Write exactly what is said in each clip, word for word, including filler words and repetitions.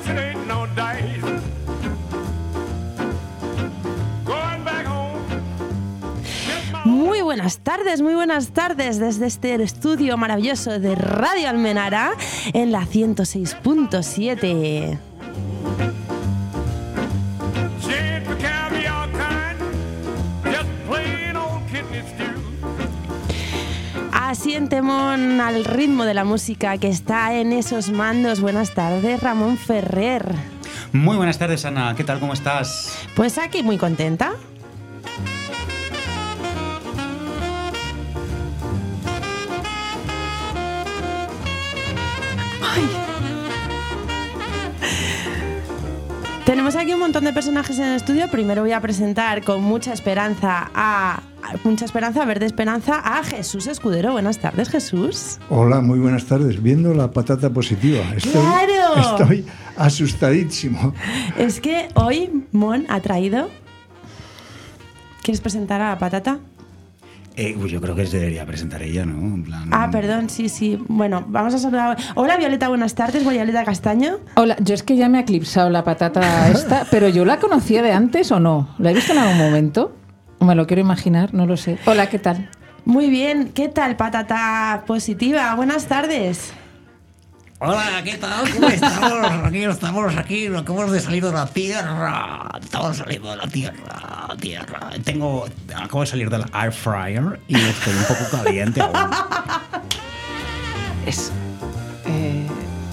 Muy buenas tardes, muy buenas tardes desde este estudio maravilloso de Radio Almenara en la ciento seis punto siete. Asientemón al ritmo de la música que está en esos mandos. Buenas tardes, Ramón Ferrer. Muy buenas tardes, Ana. ¿Qué tal? ¿Cómo estás? Pues aquí muy contenta. Ay. Tenemos aquí un montón de personajes en el estudio. Primero voy a presentar con mucha esperanza a mucha esperanza, verde esperanza, a Jesús Escudero. Buenas tardes, Jesús. Hola, muy buenas tardes. Viendo la patata positiva. Estoy, ¡Claro! Estoy asustadísimo. Es que hoy Mon ha traído... ¿Quieres presentar a la patata? Eh, yo creo que se debería presentar ella, ¿no? En plan... Ah, perdón, sí, sí. Bueno, vamos a saludar. Hola, Violeta, buenas tardes. Violeta Castaño. Hola, yo es que ya me ha eclipsado la patata esta, pero ¿yo la conocía de antes o no? ¿La he visto en algún momento? Me lo quiero imaginar, no lo sé. Hola, ¿qué tal? Muy bien, ¿qué tal, patata positiva? Buenas tardes. Hola, ¿qué tal? ¿Cómo estamos? Aquí estamos, aquí, acabamos de salir de la tierra. Estamos saliendo de la tierra, tierra. Tengo, acabo de salir del air fryer y estoy un poco caliente aún. Es... Eh...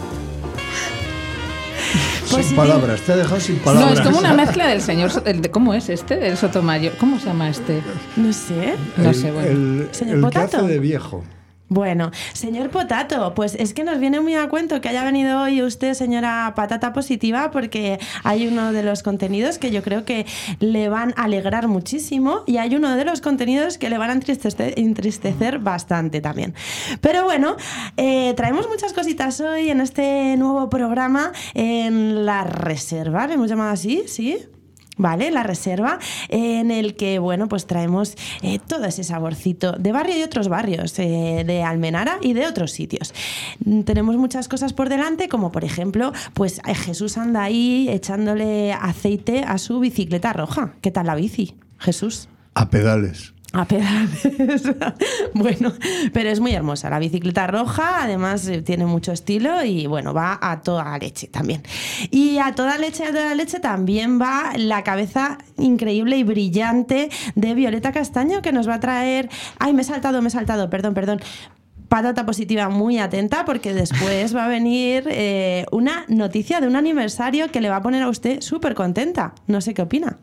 Sin palabras, te ha dejado sin palabras. No, es como una mezcla del señor... El de, ¿Cómo es este? Del Sotomayor. ¿Cómo se llama este? No sé. No el, sé, bueno. El, ¿Señor el que Potato? hace de viejo. Bueno, señor Potato, pues es que nos viene muy a cuento que haya venido hoy usted, señora Patata Positiva, porque hay uno de los contenidos que yo creo que le van a alegrar muchísimo y hay uno de los contenidos que le van a entristecer, entristecer bastante también. Pero bueno, eh, traemos muchas cositas hoy en este nuevo programa en La Reserva, ¿le hemos llamado así? ¿Sí? Vale, La Reserva, en el que, bueno, pues traemos eh, todo ese saborcito de barrio y otros barrios, eh, de Almenara y de otros sitios. Tenemos muchas cosas por delante, como por ejemplo, pues eh, Jesús anda ahí echándole aceite a su bicicleta roja. ¿Qué tal la bici, Jesús? A pedales. A pedales. Bueno, pero es muy hermosa. La bicicleta roja, además, tiene mucho estilo y, bueno, va a toda leche también. Y a toda leche, a toda leche también va la cabeza increíble y brillante de Violeta Castaño, que nos va a traer... Ay, me he saltado, me he saltado, perdón, perdón. Patata positiva, muy atenta, porque después va a venir eh, una noticia de un aniversario que le va a poner a usted súper contenta. No sé qué opina.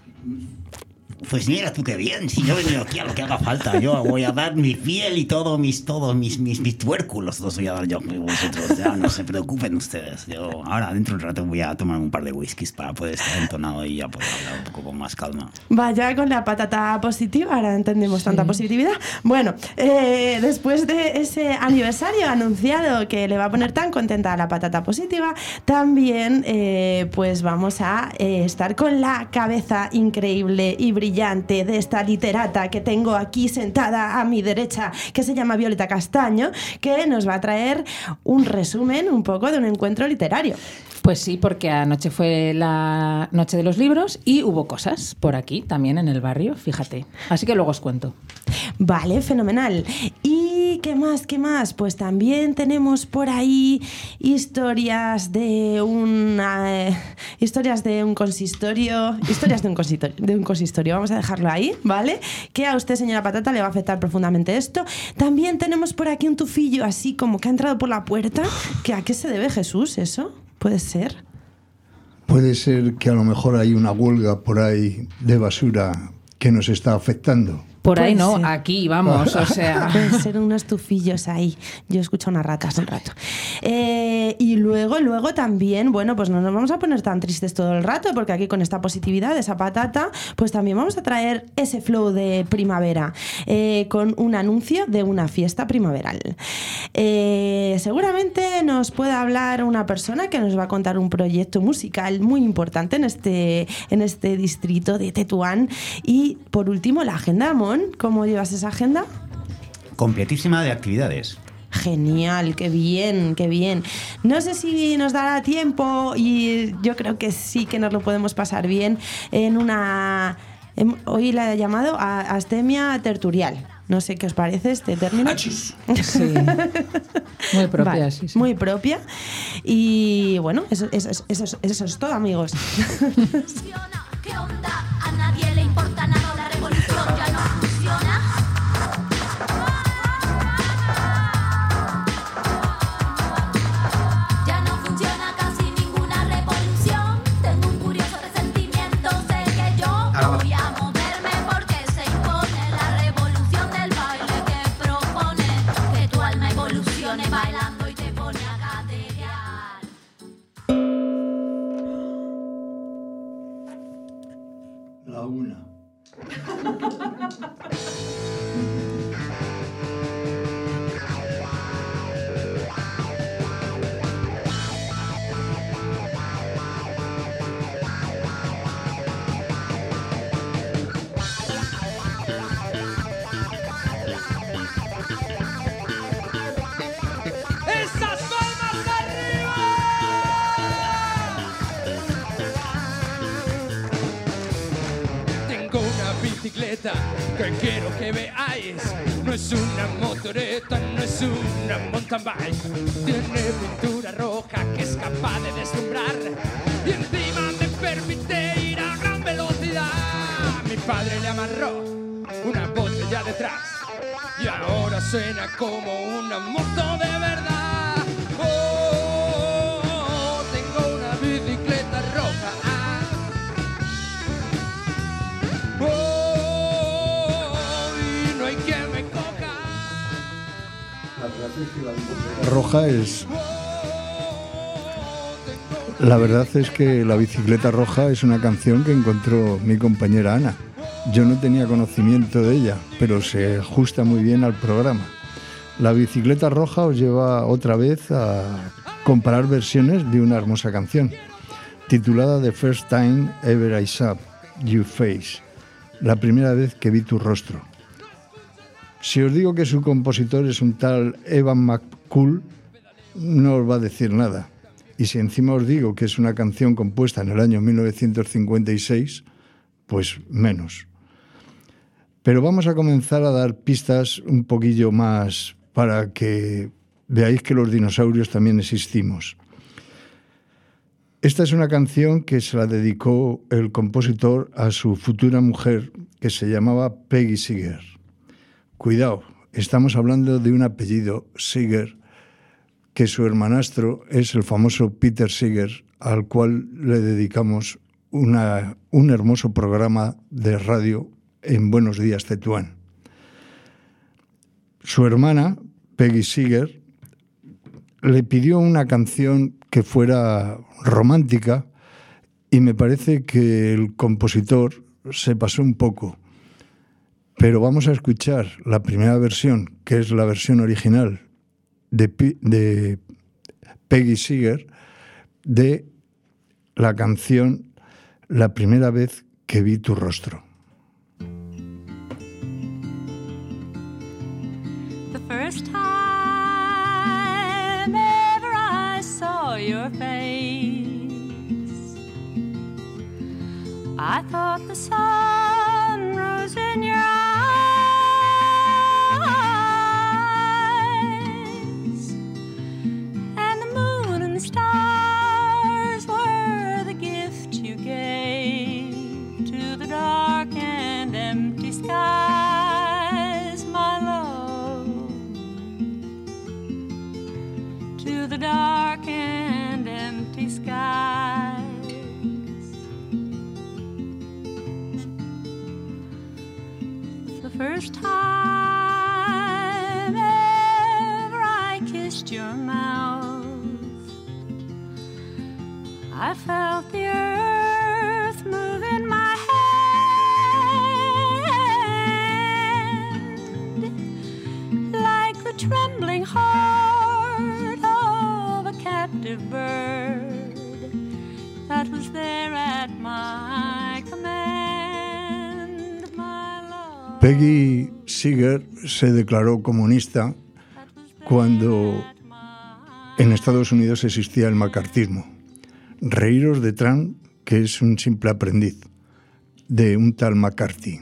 Pues mira tú qué bien, si yo he venido aquí a lo que haga falta, yo voy a dar mi piel y todo, mis, todos mis, mis, mis tuérculos los voy a dar yo, vosotros, ya no se preocupen ustedes. Yo ahora dentro de un rato voy a tomar un par de whiskies para poder estar entonado y ya poder hablar un poco con más calma. Vaya con la patata positiva, ahora entendemos sí. Tanta positividad. Bueno, eh, después de ese aniversario anunciado que le va a poner tan contenta a la patata positiva, también eh, pues vamos a eh, estar con la cabeza increíble y brillante de esta literata que tengo aquí sentada a mi derecha, que se llama Violeta Castaño, que nos va a traer un resumen un poco de un encuentro literario. Pues sí, porque anoche fue la noche de los libros y hubo cosas por aquí también en el barrio, fíjate. Así que luego os cuento. Vale, fenomenal. ¿Y qué más? ¿Qué más? Pues también tenemos por ahí historias de una eh, historias de un consistorio, historias de un consistorio, de un consistorio. Vamos a dejarlo ahí, ¿vale? Que a usted, señora Patata, le va a afectar profundamente esto. También tenemos por aquí un tufillo así como que ha entrado por la puerta. ¿Que a qué se debe, Jesús, eso? ¿Puede ser? Puede ser que a lo mejor hay una huelga por ahí de basura que nos está afectando. Por ahí no, ser. Aquí vamos, o sea... Pueden ser unos tufillos ahí. Yo escucho unas ratas un rato. Eh, y luego, luego también, bueno, pues no nos vamos a poner tan tristes todo el rato, porque aquí con esta positividad, esa patata, pues también vamos a traer ese flow de primavera, eh, con un anuncio de una fiesta primaveral. Eh, seguramente nos pueda hablar una persona que nos va a contar un proyecto musical muy importante en este, en este distrito de Tetuán. Y, por último, la agenda, Mon. ¿Cómo llevas esa agenda? Completísima de actividades. Genial, qué bien, qué bien. No sé si nos dará tiempo, y yo creo que sí que nos lo podemos pasar bien en una... Hoy la he llamado a astemia terturial. No sé qué os parece este término. ¡Achis! Sí. Muy propia, Vale, sí, sí. muy propia. Y bueno, eso, eso, eso, eso, eso es todo, amigos. ¿Qué onda? A nadie le importa nada, la revolución ya no funciona. Ya no funciona casi ninguna revolución. Tengo un curioso resentimiento, sé que yo voy a moverme porque se impone la revolución del baile que propone que tu alma evolucione bailando y te pone a gatear. La una. ¡Esas palmas arriba! Tengo una bicicleta que quiero que veáis. No es una motoreta, no es una mountain bike. Tiene pintura roja que es capaz de deslumbrar y encima me permite ir a gran velocidad. Mi padre le amarró una botella detrás y ahora suena como una moto de verdad. Oh, tengo una bicicleta roja. Ah. Oh, y no hay quien me coja. Roja es... La verdad es que La bicicleta roja es una canción que encontró mi compañera Ana. Yo no tenía conocimiento de ella, pero se ajusta muy bien al programa. La bicicleta roja os lleva otra vez a comparar versiones de una hermosa canción, titulada The First Time Ever I Saw Your Face, la primera vez que vi tu rostro. Si os digo que su compositor es un tal Evan McCool, no os va a decir nada. Y si encima os digo que es una canción compuesta en el año mil novecientos cincuenta y seis, pues menos. Pero vamos a comenzar a dar pistas un poquillo más para que veáis que los dinosaurios también existimos. Esta es una canción que se la dedicó el compositor a su futura mujer, que se llamaba Peggy Seeger. Cuidado, estamos hablando de un apellido Seeger, que su hermanastro es el famoso Peter Seeger, al cual le dedicamos una, un hermoso programa de radio en Buenos Días Tetuán. Su hermana, Peggy Seeger, le pidió una canción que fuera romántica y me parece que el compositor se pasó un poco. Pero vamos a escuchar la primera versión, que es la versión original de, P- de Peggy Seeger, de la canción La primera vez que vi tu rostro. The first time ever I saw your face, I thought the sun rose in your eyes, and the moon and the stars were the gift you gave to the dark and empty skies, my love, to the dark and empty skies. The first time ever I kissed your mouth, I felt the earth move in my hand, like the trembling heart of a captive bird that was there at my command, my love. Peggy Seeger se declaró comunista cuando en Estados Unidos existía el macartismo. Reíros de Trump, que es un simple aprendiz de un tal McCarthy.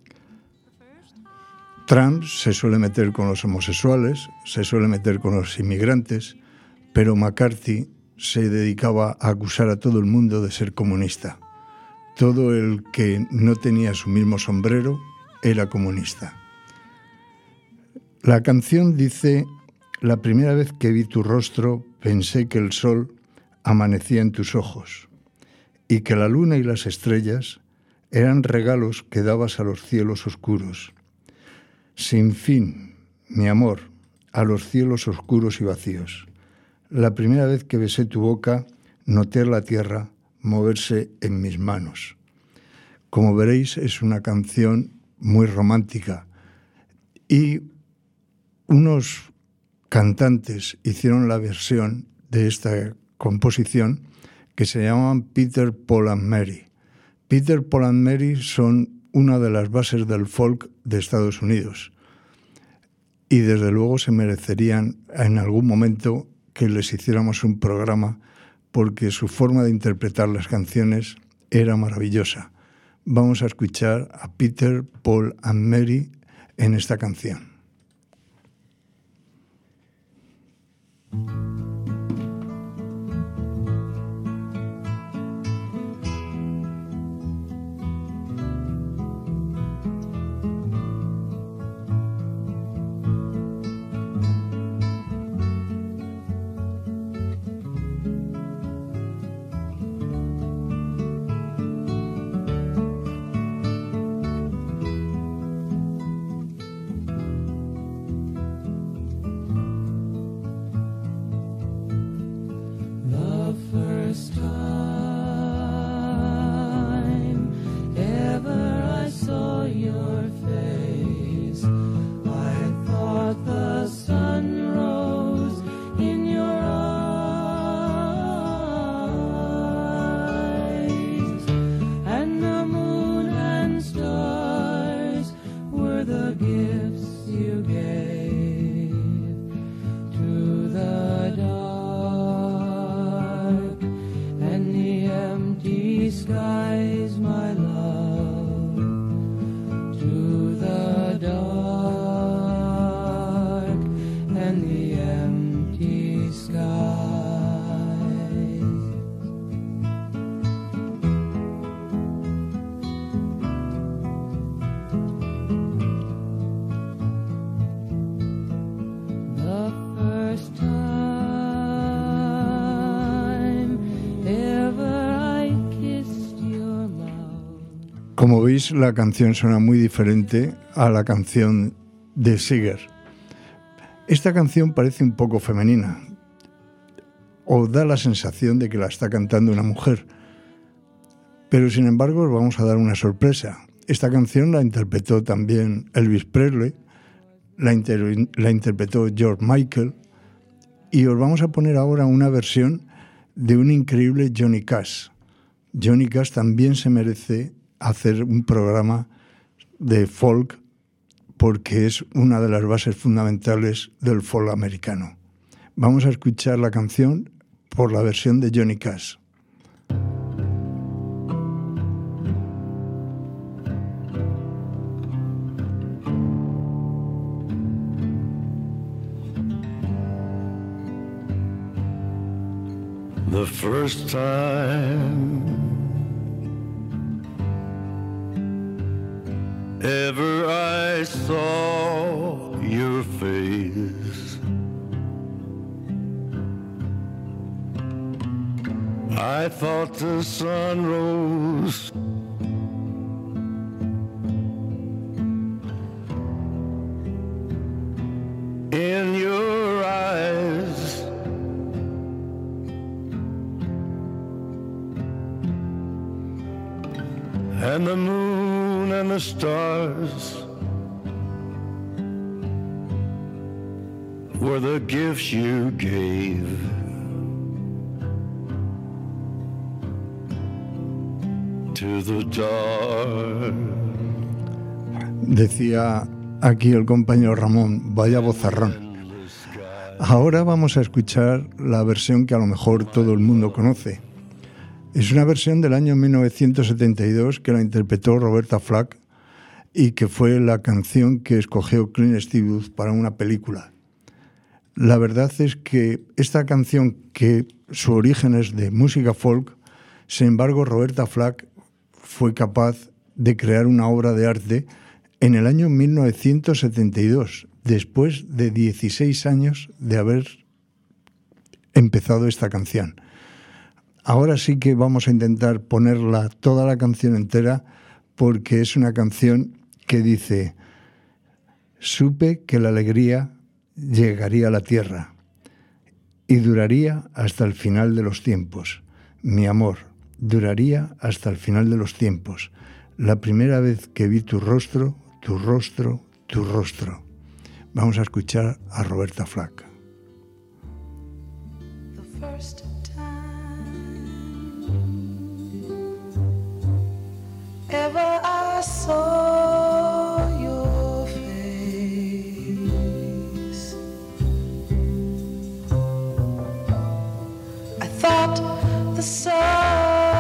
Trump se suele meter con los homosexuales, se suele meter con los inmigrantes, pero McCarthy se dedicaba a acusar a todo el mundo de ser comunista. Todo el que no tenía su mismo sombrero era comunista. La canción dice: la primera vez que vi tu rostro pensé que el sol amanecía en tus ojos y que la luna y las estrellas eran regalos que dabas a los cielos oscuros. Sin fin, mi amor, a los cielos oscuros y vacíos. La primera vez que besé tu boca, noté la tierra moverse en mis manos. Como veréis, es una canción muy romántica y unos cantantes hicieron la versión de esta composición que se llaman Peter, Paul and Mary. Peter, Paul and Mary son una de las bases del folk de Estados Unidos y desde luego se merecerían en algún momento que les hiciéramos un programa porque su forma de interpretar las canciones era maravillosa. Vamos a escuchar a Peter, Paul and Mary en esta canción. Como veis, la canción suena muy diferente a la canción de Seeger. Esta canción parece un poco femenina, o da la sensación de que la está cantando una mujer. Pero sin embargo os vamos a dar una sorpresa. Esta canción la interpretó también Elvis Presley, la, inter- la interpretó George Michael, y os vamos a poner ahora una versión de un increíble Johnny Cash. Johnny Cash también se merece hacer un programa de folk porque es una de las bases fundamentales del folk americano. Vamos a escuchar la canción por la versión de Johnny Cash. The first time ever I saw your face, I thought the sun rose in your eyes, and the moon and the stars were the gifts you gave. To the dark. Decía aquí el compañero Ramón, vaya bozarrón. Ahora vamos a escuchar la versión que a lo mejor todo el mundo conoce. Es una versión del año mil novecientos setenta y dos que la interpretó Roberta Flack y que fue la canción que escogió Clint Eastwood para una película. La verdad es que esta canción, que su origen es de música folk, sin embargo Roberta Flack fue capaz de crear una obra de arte en el año mil novecientos setenta y dos, después de dieciséis años de haber empezado esta canción. Ahora sí que vamos a intentar ponerla toda la canción entera, porque es una canción que dice: supe que la alegría llegaría a la tierra y duraría hasta el final de los tiempos. Mi amor, duraría hasta el final de los tiempos. La primera vez que vi tu rostro, tu rostro, tu rostro. Vamos a escuchar a Roberta Flack. The first time ever I saw your face, I thought the sun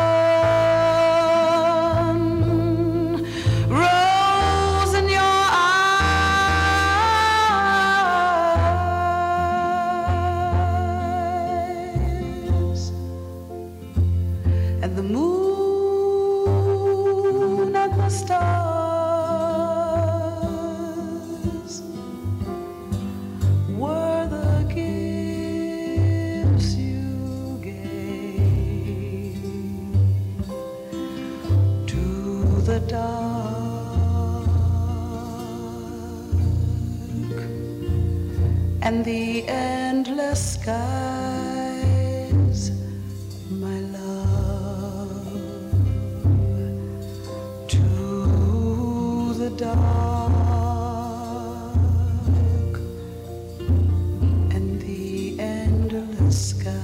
and the endless skies, my love, to the dark and the endless skies.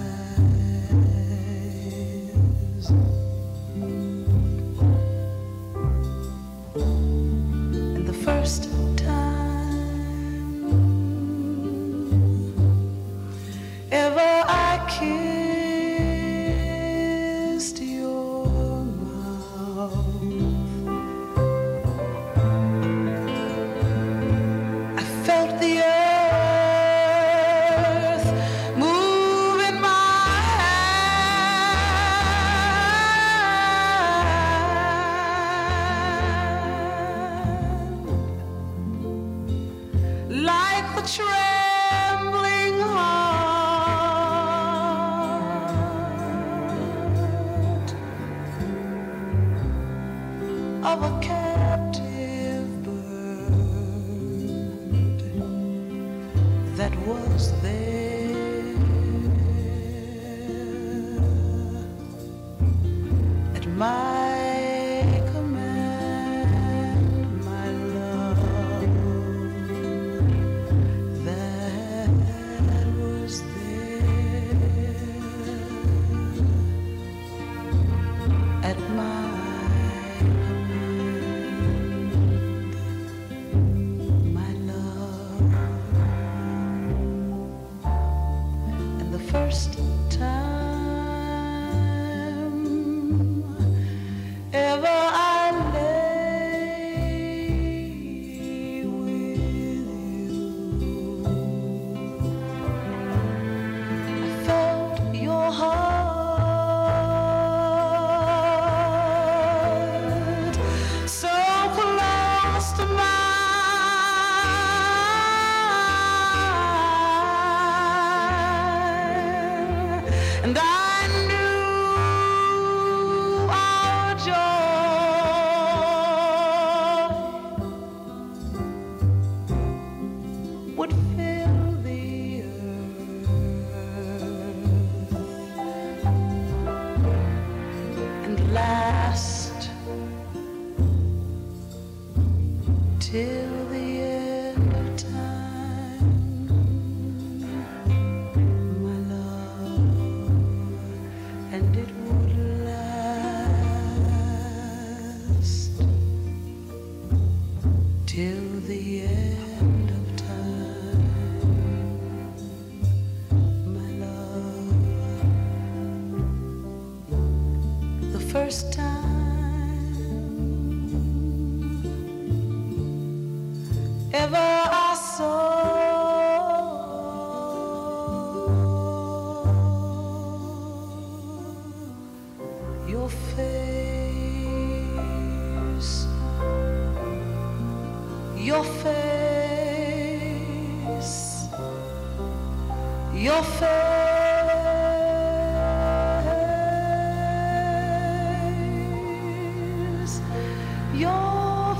And the first kissed your mouth, I felt the earth move in my hand, like the trembling heart of a captive bird that was there at my command, my love, that was there at my first time ever I lay with you, I felt your heart so close to mine. And I knew our joy would fill the earth and last till the end of time. And it would last till the end of time. first time ever I saw your face, your face, your face. Your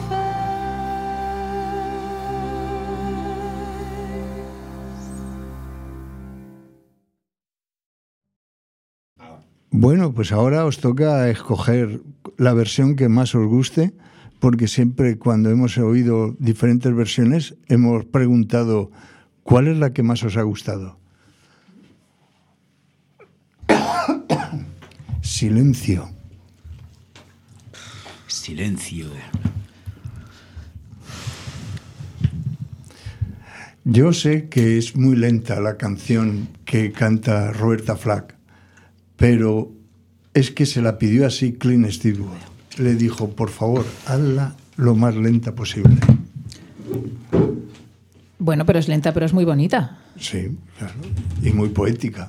Bueno, pues ahora os toca escoger la versión que más os guste, porque siempre cuando hemos oído diferentes versiones hemos preguntado ¿cuál es la que más os ha gustado? Silencio. Silencio. Yo sé que es muy lenta la canción que canta Roberta Flack, pero es que se la pidió así Clint Eastwood. Le dijo, por favor, hazla lo más lenta posible. Bueno, pero es lenta, pero es muy bonita. Sí, claro. Y muy poética.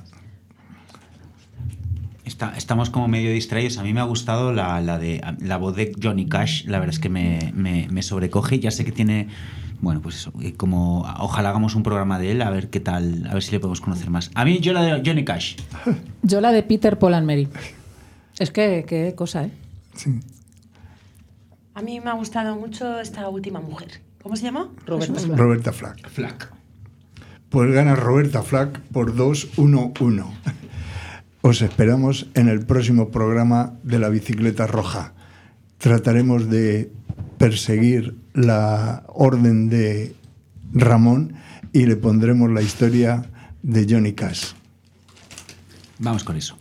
Está, estamos como medio distraídos. A mí me ha gustado la, la de la voz de Johnny Cash. La verdad es que me, me, me sobrecoge. Ya sé que tiene, bueno, pues eso, como ojalá hagamos un programa de él, a ver qué tal, a ver si le podemos conocer más. A mí yo la de Johnny Cash. Yo la de Peter, Paul and Mary. Es que qué cosa, ¿eh? Sí. A mí me ha gustado mucho esta última mujer. ¿Cómo se llama? Roberta Flack. Roberta Flack. Flack. Pues gana Roberta Flack por dos uno uno. Os esperamos en el próximo programa de La Bicicleta Roja. Trataremos de perseguir la orden de Ramón y le pondremos la historia de Johnny Cash. Vamos con eso.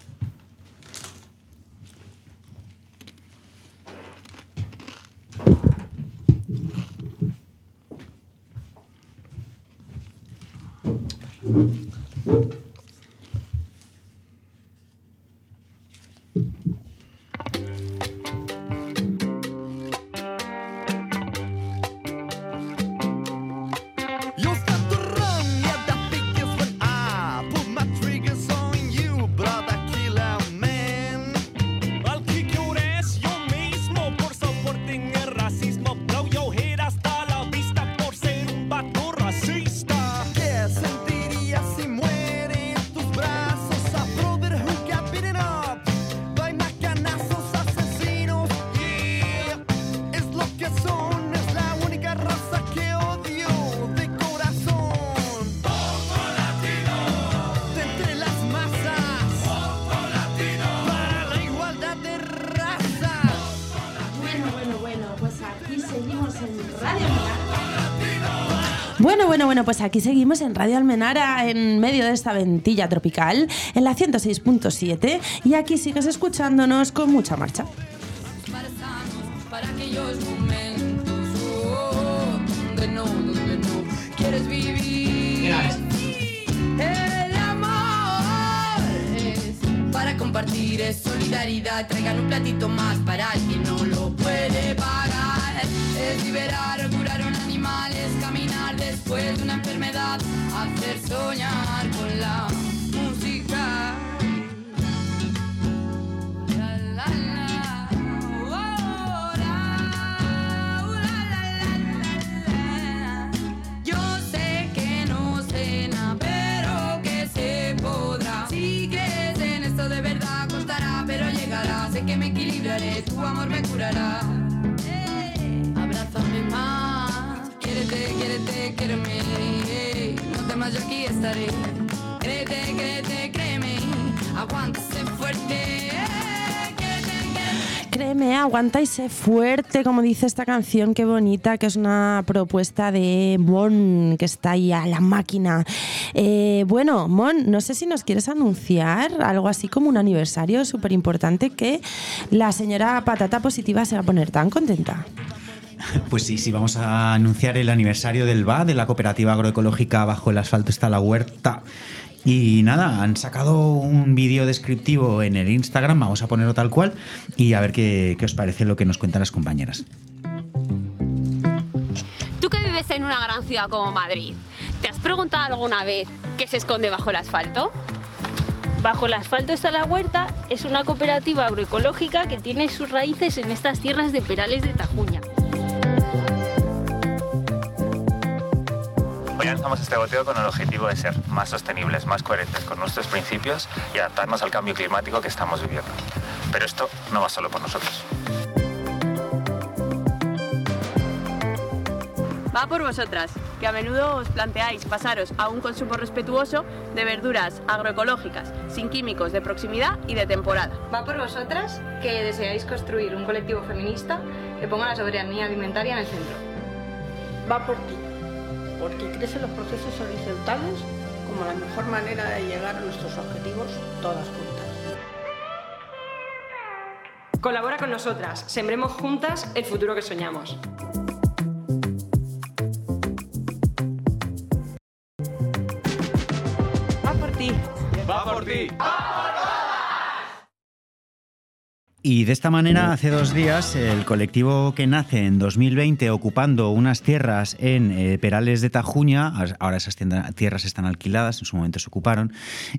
You'll start to run, yeah, that figures when I put my triggers on you, brother killer man. Al que llores yo mismo por soporte en el racismo. Blow your head hasta la vista por ser un vato racista. ¿Qué sentirías si muere en tus brazos? A brother who got beaten up by macanazos asesinos. Yeah, es lo que son, es la única raza que odio de corazón. Poco latino, de entre las masas. Poco latino, para la igualdad de razas. Bueno, bueno, bueno, pues aquí seguimos en Radio Almenara. Bueno, bueno, bueno, pues aquí seguimos en Radio Almenara en medio de esta ventilla tropical en la ciento seis punto siete y aquí sigues escuchándonos con mucha marcha. Para aquellos momentos oh, donde no, donde no quieres vivir. El amor es para compartir, es solidaridad. Traigan un platito más para el que no lo puede pagar. Es liberar, curar a un animal, es caminar después de una enfermedad, hacer soñar con la música. La, la, la. Oh, la, la, la, la, la. Yo sé que no sé nada, pero que se podrá. Si crees en esto de verdad, costará, pero llegará. Sé que me equilibraré, tu amor me curará. Hey, abrázame más, quiérete, quiérete, quiéreme. No temas, yo aquí estaré. Créete, créete, créeme, aguántase fuerte. Créeme, aguanta y sé fuerte, como dice esta canción, qué bonita, que es una propuesta de Mon, que está ahí a la máquina. Eh, bueno, Mon, no sé si nos quieres anunciar algo así como un aniversario súper importante que la señora Patata Positiva se va a poner tan contenta. Pues sí, sí, vamos a anunciar el aniversario del V A, de la Cooperativa Agroecológica Bajo el Asfalto está la Huerta. Y nada, han sacado un vídeo descriptivo en el Instagram, vamos a ponerlo tal cual y a ver qué, qué os parece lo que nos cuentan las compañeras. Tú que vives en una gran ciudad como Madrid, ¿te has preguntado alguna vez qué se esconde bajo el asfalto? Bajo el asfalto está la huerta, es una cooperativa agroecológica que tiene sus raíces en estas tierras de Perales de Tajuña. Hoy lanzamos este goteo con el objetivo de ser más sostenibles, más coherentes con nuestros principios y adaptarnos al cambio climático que estamos viviendo. Pero esto no va solo por nosotros. Va por vosotras, que a menudo os planteáis pasaros a un consumo respetuoso de verduras agroecológicas, sin químicos, de proximidad y de temporada. Va por vosotras, que deseáis construir un colectivo feminista que ponga la soberanía alimentaria en el centro. Va por ti, porque crees en los procesos horizontales como la mejor manera de llegar a nuestros objetivos todas juntas. Colabora con nosotras, sembremos juntas el futuro que soñamos. Va por ti. Va por ti. Y de esta manera, hace dos días, el colectivo que nace en dos mil veinte ocupando unas tierras en eh, Perales de Tajuña, ahora esas tierras están alquiladas, en su momento se ocuparon,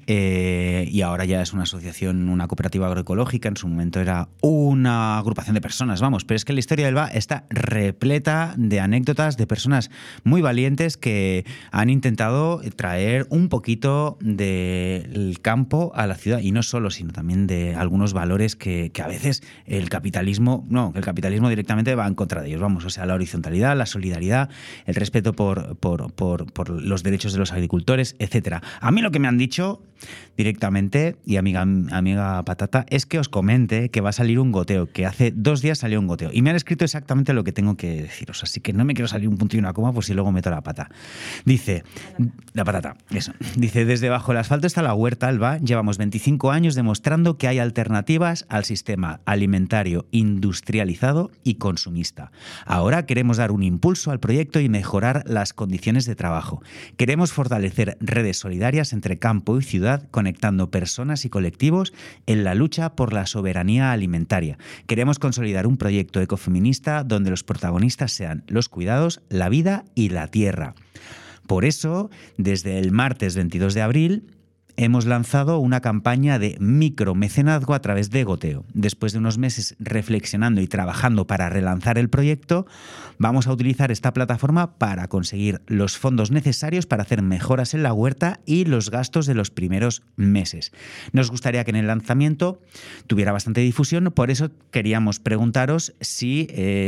eh, y ahora ya es una asociación, una cooperativa agroecológica, en su momento era una agrupación de personas, vamos, pero es que la historia del V A está repleta de anécdotas de personas muy valientes que han intentado traer un poquito del campo a la ciudad, y no solo, sino también de algunos valores que, que a veces el capitalismo, no, el capitalismo directamente va en contra de ellos, vamos, o sea, la horizontalidad, la solidaridad, el respeto por, por, por, por los derechos de los agricultores, etcétera. A mí lo que me han dicho directamente, y amiga, amiga Patata, es que os comente que va a salir un goteo, que hace dos días salió un goteo, y me han escrito exactamente lo que tengo que deciros, así que no me quiero salir un punto y una coma por si luego meto la pata. Dice, la patata, eso, dice, desde bajo el asfalto está la huerta, Alba, llevamos veinticinco años demostrando que hay alternativas al sistema alimentario industrializado y consumista. Ahora queremos dar un impulso al proyecto y mejorar las condiciones de trabajo. Queremos fortalecer redes solidarias entre campo y ciudad, conectando personas y colectivos en la lucha por la soberanía alimentaria. Queremos consolidar un proyecto ecofeminista donde los protagonistas sean los cuidados, la vida y la tierra. Por eso, desde el martes veintidós de abril, hemos lanzado una campaña de micromecenazgo a través de Goteo. Después de unos meses reflexionando y trabajando para relanzar el proyecto, vamos a utilizar esta plataforma para conseguir los fondos necesarios para hacer mejoras en la huerta y los gastos de los primeros meses. Nos gustaría que en el lanzamiento tuviera bastante difusión, por eso queríamos preguntaros si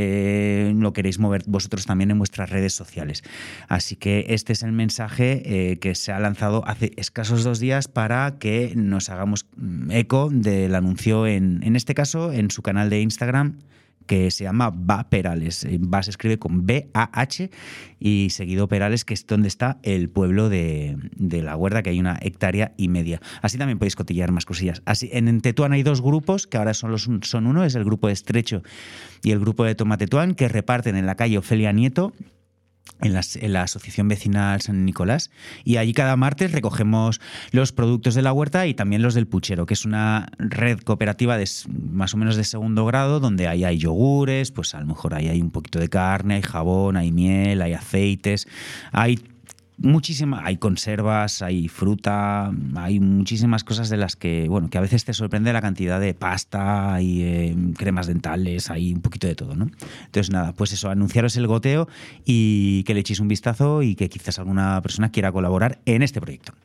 eh, lo queréis mover vosotros también en vuestras redes sociales. Así que este es el mensaje eh, que se ha lanzado hace escasos dos días para que nos hagamos eco del anuncio, en, en este caso, en su canal de Instagram, que se llama Va Perales. Va se escribe con B A H y seguido Perales, que es donde está el pueblo de, de la huerta, que hay una hectárea y media. Así también podéis cotillear más cosillas. Así, en Tetuán hay dos grupos, que ahora son, los, son uno, es el grupo de Estrecho y el grupo de Tomatetuán, que reparten en la calle Ofelia Nieto, En la, en la Asociación Vecinal San Nicolás, y allí cada martes recogemos los productos de la huerta y también los del puchero, que es una red cooperativa de, más o menos de segundo grado, donde ahí hay yogures, pues a lo mejor ahí hay un poquito de carne, hay jabón, hay miel, hay aceites, hay muchísimas, hay conservas, hay fruta, hay muchísimas cosas de las que, bueno, que a veces te sorprende la cantidad de pasta, hay eh, cremas dentales, hay un poquito de todo, ¿no? Entonces nada, pues eso, anunciaros el goteo y que le echéis un vistazo y que quizás alguna persona quiera colaborar en este proyecto.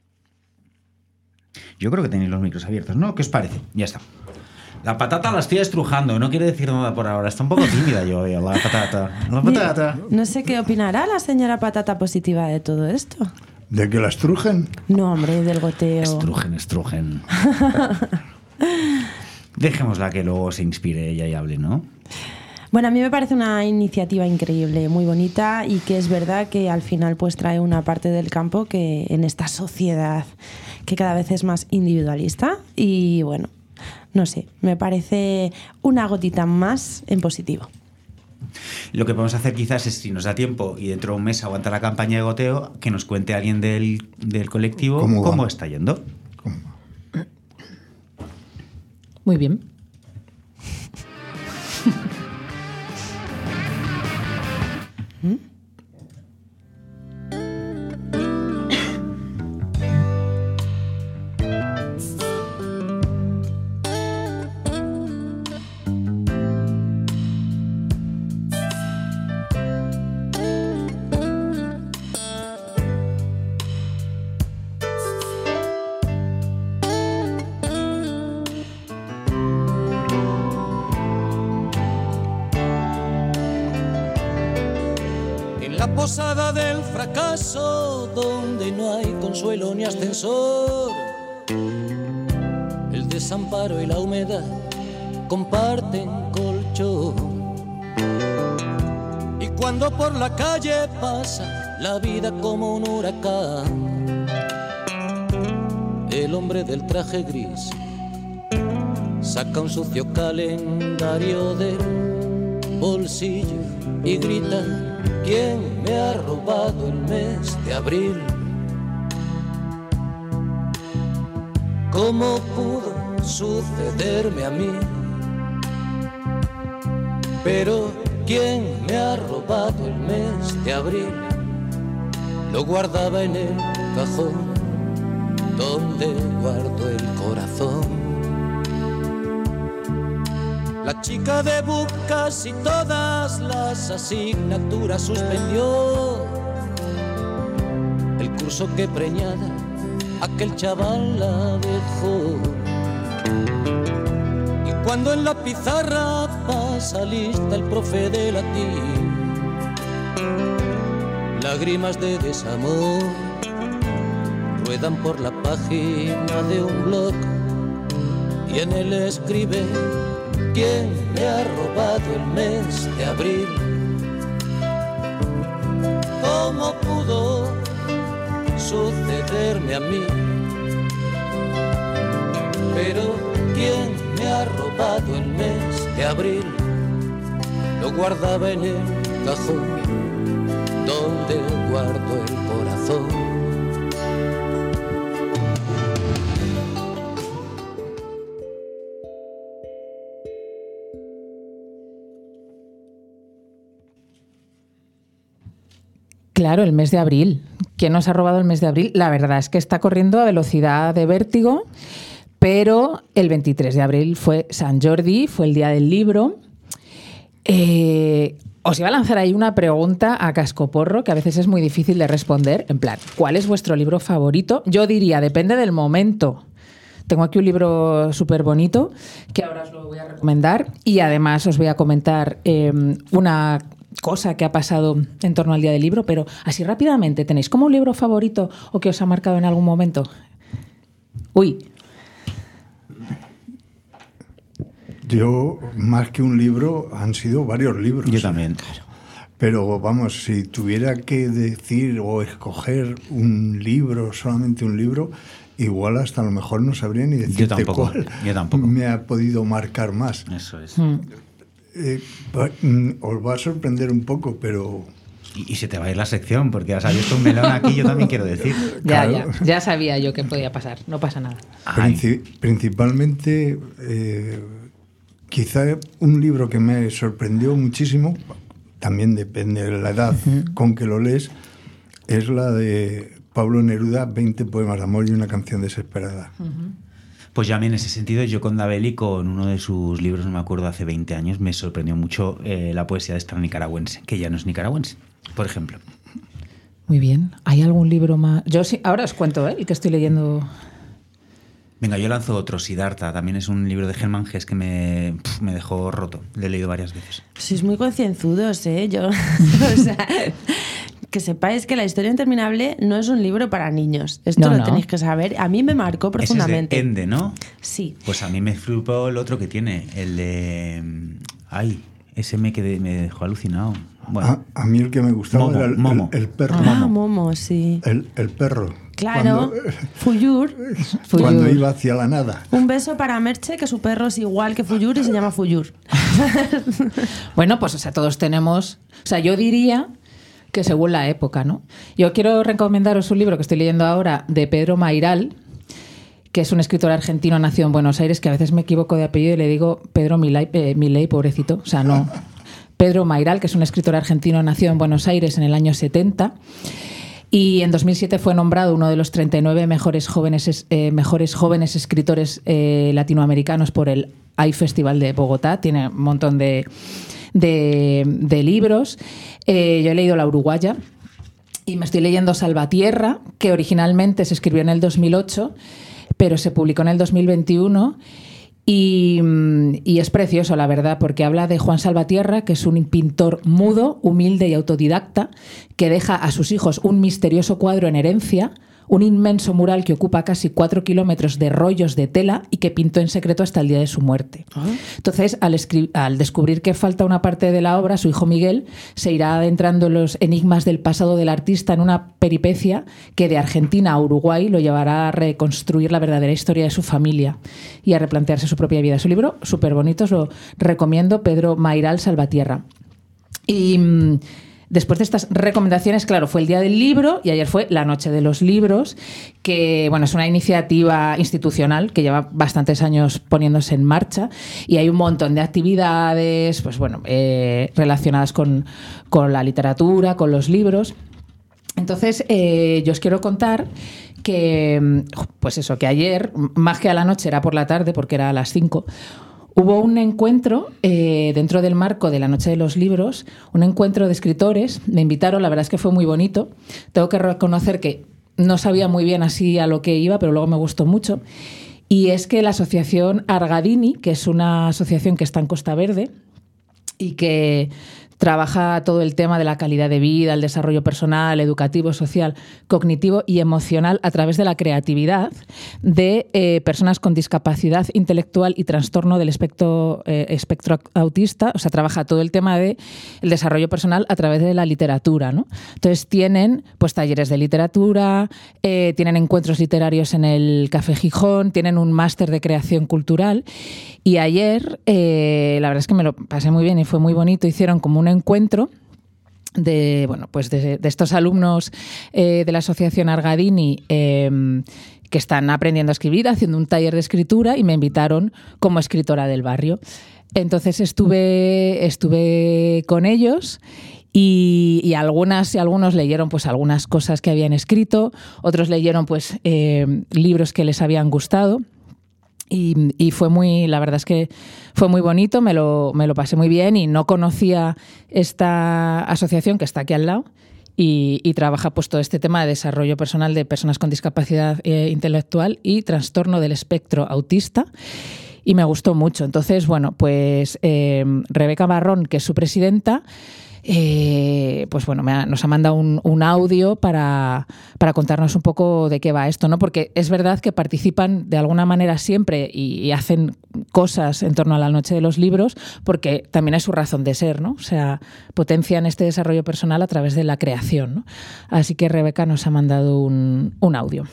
Yo creo que tenéis los micros abiertos, ¿no? ¿Qué os parece? Ya está. La patata la estoy estrujando, no quiere decir nada por ahora. Está un poco tímida yo, la patata. La patata. No sé qué opinará la señora Patata Positiva de todo esto. ¿De que la estrujen? No, hombre, del goteo. Estrujen, estrujen. Dejémosla que luego se inspire ella y hable, ¿no? Bueno, a mí me parece una iniciativa increíble, muy bonita, y que es verdad que al final pues trae una parte del campo que en esta sociedad que cada vez es más individualista y bueno, no sé, me parece una gotita más en positivo. Lo que podemos hacer quizás es, si nos da tiempo y dentro de un mes aguanta la campaña de goteo, que nos cuente alguien del, del colectivo ¿Cómo, cómo va? está yendo. Muy bien. En la posada del fracaso, donde no hay consuelo ni ascensor, el desamparo y la humedad comparten colchón. Y cuando por la calle pasa la vida como un huracán, el hombre del traje gris saca un sucio calendario del bolsillo y grita: ¿quién me ha robado el mes de abril? ¿Cómo pudo sucederme a mí? Pero ¿quién me ha robado el mes de abril? Lo guardaba en el cajón donde guardo el corazón. La chica de book casi todas las asignaturas suspendió. El curso que preñada aquel chaval la dejó. Y cuando en la pizarra pasa lista el profe de latín, lágrimas de desamor ruedan por la página de un blog y en él escribe: ¿quién me ha robado el mes de abril? ¿Cómo pudo sucederme a mí? Pero ¿quién me ha robado el mes de abril? Lo guardaba en el cajón donde guardo el corazón. Claro, el mes de abril. ¿Quién nos ha robado el mes de abril? La verdad es que está corriendo a velocidad de vértigo, pero el veintitrés de abril fue San Jordi, fue el día del libro. Eh, os iba a lanzar ahí una pregunta a cascoporro, que a veces es muy difícil de responder, en plan, ¿cuál es vuestro libro favorito? Yo diría, depende del momento. Tengo aquí un libro súper bonito que ahora os lo voy a recomendar y además os voy a comentar eh, una cosa que ha pasado en torno al día del libro, pero así rápidamente, ¿tenéis como un libro favorito o que os ha marcado en algún momento? Uy. Yo, más que un libro, han sido varios libros. Yo también. Pero vamos, si tuviera que decir o escoger un libro, solamente un libro, igual hasta a lo mejor no sabría ni decirte yo tampoco, cuál yo tampoco. me ha podido marcar más. Eso es. Mm. Eh, va- mm, os va a sorprender un poco, pero... Y, y se te va a ir la sección, porque has abierto un melón aquí, yo también quiero decir. Ya, Claro. ya, ya sabía yo que podía pasar, no pasa nada. Princi- principalmente, eh, quizá un libro que me sorprendió muchísimo, también depende de la edad con que lo lees, es la de Pablo Neruda, veinte poemas de amor y una canción desesperada. Pues ya a mí en ese sentido, yo con Dabeli, con uno de sus libros, no me acuerdo, hace veinte años, me sorprendió mucho eh, la poesía de esta nicaragüense, que ya no es nicaragüense, por ejemplo. Muy bien. ¿Hay algún libro más? Yo sí, ahora os cuento, ¿eh? El que estoy leyendo. Venga, yo lanzo otro, Siddhartha, también es un libro de Germán Gess que me, pf, me dejó roto, lo he leído varias veces. Sois muy concienzudos, ¿eh? Yo, o sea, que sepáis que La historia interminable no es un libro para niños. Esto No, lo no. tenéis que saber. A mí me marcó profundamente. Ese es de Ende, ¿no? Sí. Pues a mí me flipó el otro que tiene, el de... Ay, ese me, quedé, me dejó alucinado. Bueno, A, a mí el que me gustaba Momo, era el, Momo. el- el perro. Ah, Momo, sí. El, el perro. Claro. Cuando, Fuyur. cuando iba hacia la nada. Un beso para Merche, que su perro es igual que Fuyur y se llama Fuyur. Bueno, pues o sea, todos tenemos... O sea, yo diría que según la época, ¿no? Yo quiero recomendaros un libro que estoy leyendo ahora de Pedro Mairal, que es un escritor argentino nacido en Buenos Aires, que a veces me equivoco de apellido y le digo Pedro Milay, eh, Milei, pobrecito. O sea, no. Pedro Mairal, que es un escritor argentino nacido en Buenos Aires en el año setenta. Y en dos mil siete fue nombrado uno de los treinta y nueve mejores jóvenes, eh, mejores jóvenes escritores eh, latinoamericanos por el A I Festival de Bogotá. Tiene un montón de, de, de libros. Eh, yo he leído La Uruguaya y me estoy leyendo Salvatierra, que originalmente se escribió en el dos mil ocho, pero se publicó en el dos mil veintiuno. Y, y es precioso, la verdad, porque habla de Juan Salvatierra, que es un pintor mudo, humilde y autodidacta, que deja a sus hijos un misterioso cuadro en herencia, un inmenso mural que ocupa casi cuatro kilómetros de rollos de tela y que pintó en secreto hasta el día de su muerte. ¿Ah? Entonces, al, al descubrir que falta una parte de la obra, su hijo Miguel se irá adentrando en los enigmas del pasado del artista en una peripecia que de Argentina a Uruguay lo llevará a reconstruir la verdadera historia de su familia y a replantearse su propia vida. Es un libro súper bonito, os lo recomiendo, Pedro Mairal, Salvatierra. Y... después de estas recomendaciones, claro, fue el Día del Libro y ayer fue la Noche de los Libros, que bueno, es una iniciativa institucional que lleva bastantes años poniéndose en marcha y hay un montón de actividades pues, bueno, eh, relacionadas con, con la literatura, con los libros. Entonces, eh, yo os quiero contar que, pues eso, que ayer, más que a la noche, era por la tarde, porque era a las cinco, hubo un encuentro eh, dentro del marco de la Noche de los Libros, un encuentro de escritores. Me invitaron, la verdad es que fue muy bonito. Tengo que reconocer que no sabía muy bien así a lo que iba, pero luego me gustó mucho. Y es que la asociación Argadini, que es una asociación que está en Costa Verde y que trabaja todo el tema de la calidad de vida, el desarrollo personal, educativo, social, cognitivo y emocional a través de la creatividad de eh, personas con discapacidad intelectual y trastorno del espectro, eh, espectro autista. O sea, trabaja todo el tema del desarrollo personal a través de la literatura, ¿no? Entonces tienen pues, talleres de literatura, eh, tienen encuentros literarios en el Café Gijón, tienen un máster de creación cultural. Y ayer, eh, la verdad es que me lo pasé muy bien y fue muy bonito, hicieron como un encuentro de, bueno, pues de, de estos alumnos eh, de la asociación Argadini eh, que están aprendiendo a escribir, haciendo un taller de escritura y me invitaron como escritora del barrio. Entonces estuve, estuve con ellos y, y algunas y algunos leyeron pues algunas cosas que habían escrito, otros leyeron pues eh, libros que les habían gustado. Y, y fue muy, la verdad es que fue muy bonito, me lo, me lo pasé muy bien y no conocía esta asociación que está aquí al lado y, y trabaja pues todo este tema de desarrollo personal de personas con discapacidad eh, intelectual y trastorno del espectro autista y me gustó mucho. Entonces, bueno, pues eh, Rebeca Marrón, que es su presidenta, Eh, pues bueno, me ha, nos ha mandado un, un audio para, para contarnos un poco de qué va esto, ¿no? Porque es verdad que participan de alguna manera siempre y, y hacen cosas en torno a la Noche de los Libros porque también es su razón de ser, ¿no? O sea, potencian este desarrollo personal a través de la creación, ¿no? Así que Rebeca nos ha mandado un, un audio.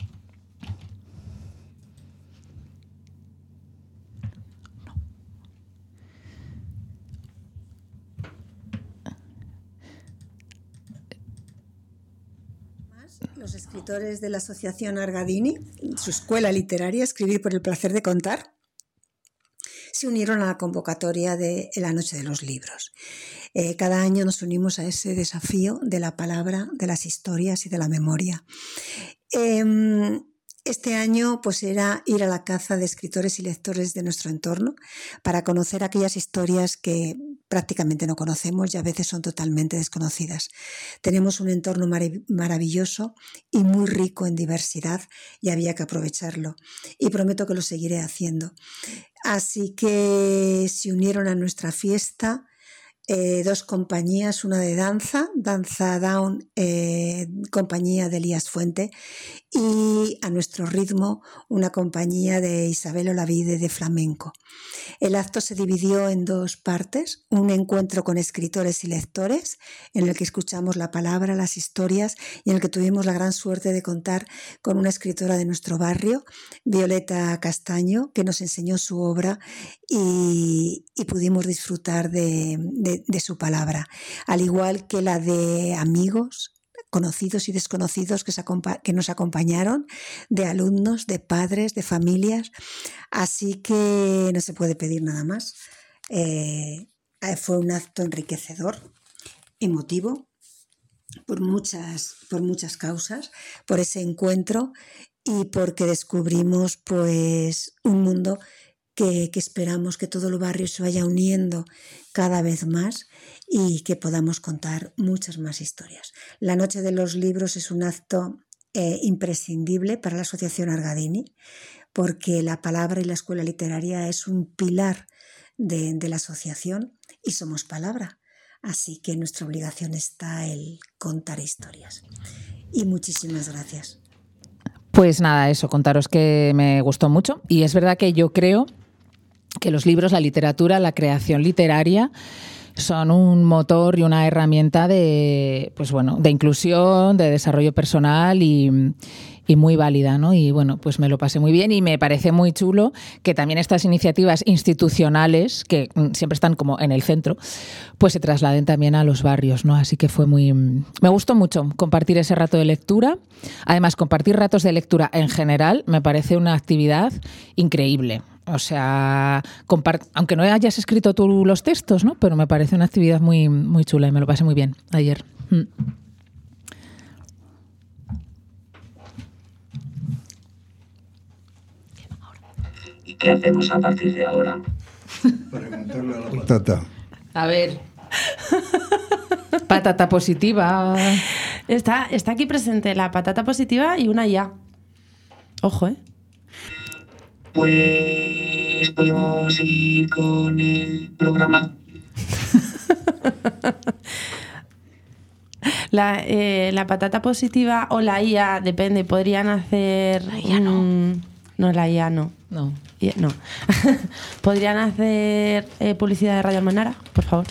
Los escritores de la Asociación Argadini, su escuela literaria, Escribir por el placer de contar, se unieron a la convocatoria de la Noche de los Libros. Eh, cada año nos unimos a ese desafío de la palabra, de las historias y de la memoria. Eh, Este año pues era ir a la caza de escritores y lectores de nuestro entorno para conocer aquellas historias que prácticamente no conocemos y a veces son totalmente desconocidas. Tenemos un entorno mar- maravilloso y muy rico en diversidad y había que aprovecharlo y prometo que lo seguiré haciendo. Así que se unieron a nuestra fiesta eh, dos compañías, una de danza, Danza Down, eh, compañía de Elías Fuente, y A Nuestro Ritmo, una compañía de Isabel Olavide de flamenco. El acto se dividió en dos partes, un encuentro con escritores y lectores, en el que escuchamos la palabra, las historias, y en el que tuvimos la gran suerte de contar con una escritora de nuestro barrio, Violeta Castaño, que nos enseñó su obra y, y pudimos disfrutar de, de, de su palabra, al igual que la de amigos, conocidos y desconocidos que, se que nos acompañaron, de alumnos, de padres, de familias, así que no se puede pedir nada más. Eh, fue un acto enriquecedor, emotivo, por muchas, por muchas causas, por ese encuentro y porque descubrimos pues un mundo que, que esperamos que todo el barrio se vaya uniendo cada vez más y que podamos contar muchas más historias. La Noche de los Libros es un acto eh, imprescindible para la Asociación Argadini, porque la palabra y la escuela literaria es un pilar de, de la asociación y somos palabra. Así que nuestra obligación está el contar historias. Y muchísimas gracias. Pues nada, eso, contaros que me gustó mucho. Y es verdad que yo creo que los libros, la literatura, la creación literaria son un motor y una herramienta de, pues bueno, de inclusión, de desarrollo personal y, y muy válida, ¿no? Y bueno, pues me lo pasé muy bien y me parece muy chulo que también estas iniciativas institucionales, que siempre están como en el centro, pues se trasladen también a los barrios, ¿no? Así que fue muy... Me gustó mucho compartir ese rato de lectura. Además, compartir ratos de lectura en general me parece una actividad increíble. O sea, compart- aunque no hayas escrito tú los textos, ¿no? Pero me parece una actividad muy, muy chula y me lo pasé muy bien ayer. Mm. ¿Y qué hacemos a partir de ahora? Preguntarle a la patata. A ver. Patata positiva. Está, está aquí presente la patata positiva y una ya. Ojo, ¿eh? Pues podemos ir con el programa. La, eh, la patata positiva o la I A, depende, podrían hacer... La I A no. Mm, no, la I A no. No. I A, no. ¿Podrían hacer eh, publicidad de Radio Almenara, por favor?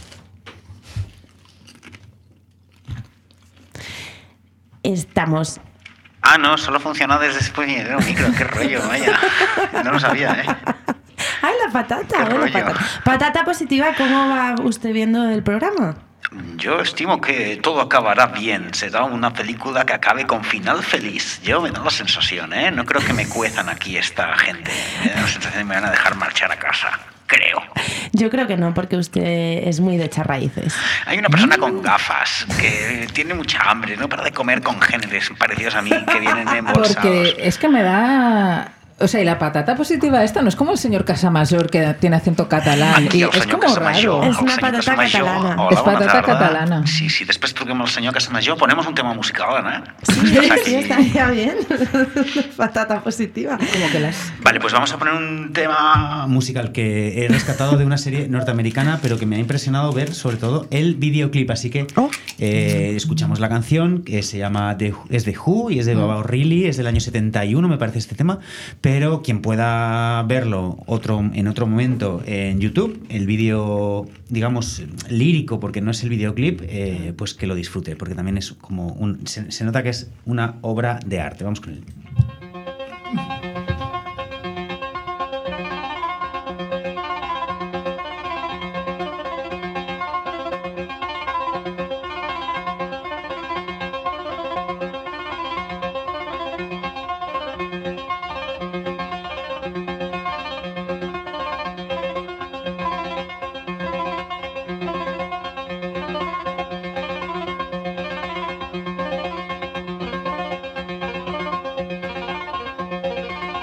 Estamos... Ah, no, solo funciona desde después de un micro, qué rollo, vaya. No lo sabía, ¿eh? ¡Ay, la patata! Qué Bueno, rollo. patata. Patata positiva, ¿cómo va usted viendo el programa? Yo estimo que todo acabará bien. Será una película que acabe con final feliz. Yo me da la sensación, ¿eh? No creo que me cuezan aquí esta gente. Me da la sensación de que me van a dejar marchar a casa. Creo. Yo creo que no, porque usted es muy de echar raíces. Hay una persona con gafas que tiene mucha hambre, no para de comer congéneres parecidos a mí que vienen embolsados. Porque es que me da... O sea, y la patata positiva esta no es como el señor Casamayor que tiene acento catalán. Aquí Y el es senyor como Casamayor, raro. Es el una senyor patata Casamayor. catalana. Hola, Es bona patata tarda. catalana. Sí, sí, després truquem al senyor Casamayor, ponemos un tema musical, ¿eh? Sí, Estás aquí. sí, estaría bien. Patata positiva. Como que las... Vale, pues vamos a poner un tema musical que he rescatado de una serie norteamericana, pero que me ha impresionado ver, sobre todo, el videoclip. Así que eh, escuchamos la canción, que se llama The, es de Who y es de Baba O'Reilly, es del año setenta y uno, me parece este tema, pero quien pueda verlo otro, en otro momento en YouTube, el vídeo, digamos, lírico, porque no es el videoclip, eh, pues que lo disfrute, porque también es como un, se, se nota que es una obra de arte. Vamos con él. Thank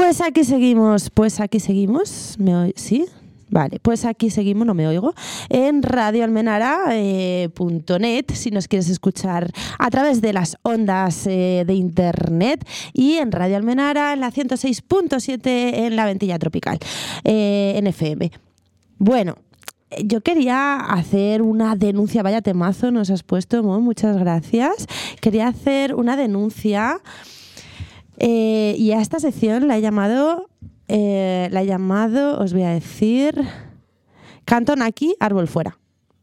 Pues aquí seguimos, pues aquí seguimos. ¿Me oy- ¿Sí? Vale, pues aquí seguimos, no me oigo, en radio almenara punto net, si nos quieres escuchar a través de las ondas eh, de internet, y en Radio Almenara en la ciento seis punto siete en la Ventilla Tropical, eh, en F M. Bueno, yo quería hacer una denuncia, vaya temazo nos has puesto, Mo, muchas gracias. Quería hacer una denuncia eh, y a esta sección la he llamado... Eh, la he llamado, os voy a decir, Cantón aquí, árbol fuera.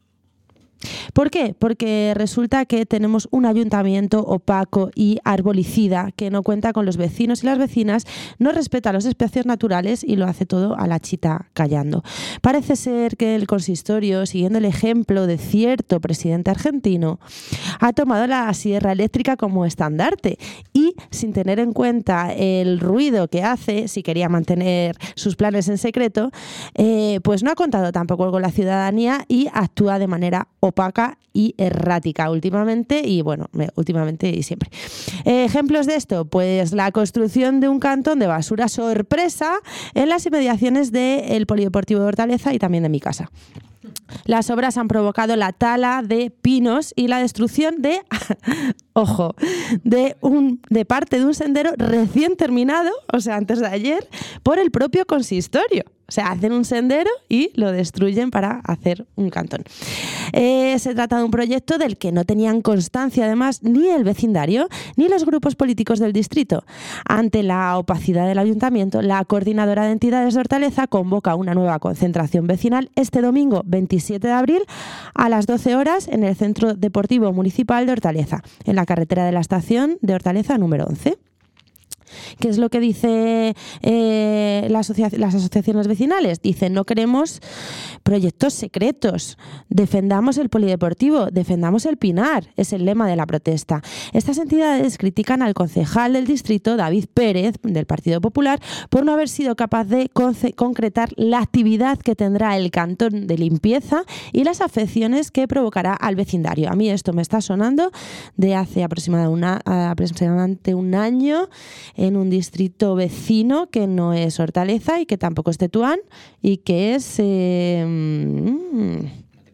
¿Por qué? Porque resulta que tenemos un ayuntamiento opaco y arbolicida que no cuenta con los vecinos y las vecinas, no respeta los espacios naturales y lo hace todo a la chita callando. Parece ser que el consistorio, siguiendo el ejemplo de cierto presidente argentino, ha tomado la sierra eléctrica como estandarte y, sin tener en cuenta el ruido que hace, si quería mantener sus planes en secreto, eh, pues no ha contado tampoco con la ciudadanía y actúa de manera opaca y errática últimamente y bueno, últimamente y siempre. Eh, ejemplos de esto, pues la construcción de un cantón de basura sorpresa en las inmediaciones del Polideportivo de Hortaleza y también de mi casa. Las obras han provocado la tala de pinos y la destrucción de, ojo, de, un, de parte de un sendero recién terminado, o sea, antes de ayer, por el propio consistorio. O sea, hacen un sendero y lo destruyen para hacer un cantón. Eh, se trata de un proyecto del que no tenían constancia, además, ni el vecindario ni los grupos políticos del distrito. Ante la opacidad del ayuntamiento, la Coordinadora de Entidades de Hortaleza convoca una nueva concentración vecinal este domingo veintisiete de abril a las doce horas en el Centro Deportivo Municipal de Hortaleza, en la carretera de la estación de Hortaleza número once. ¿Qué es lo que dice eh, la asocia- las asociaciones vecinales? Dicen, no queremos proyectos secretos, defendamos el polideportivo, defendamos el Pinar, es el lema de la protesta. Estas entidades critican al concejal del distrito, David Pérez, del Partido Popular, por no haber sido capaz de conce- concretar la actividad que tendrá el cantón de limpieza y las afecciones que provocará al vecindario. A mí esto me está sonando de hace aproximadamente, una, aproximadamente un año, en un distrito vecino que no es Hortaleza y que tampoco es Tetuán y que es... Eh, mm,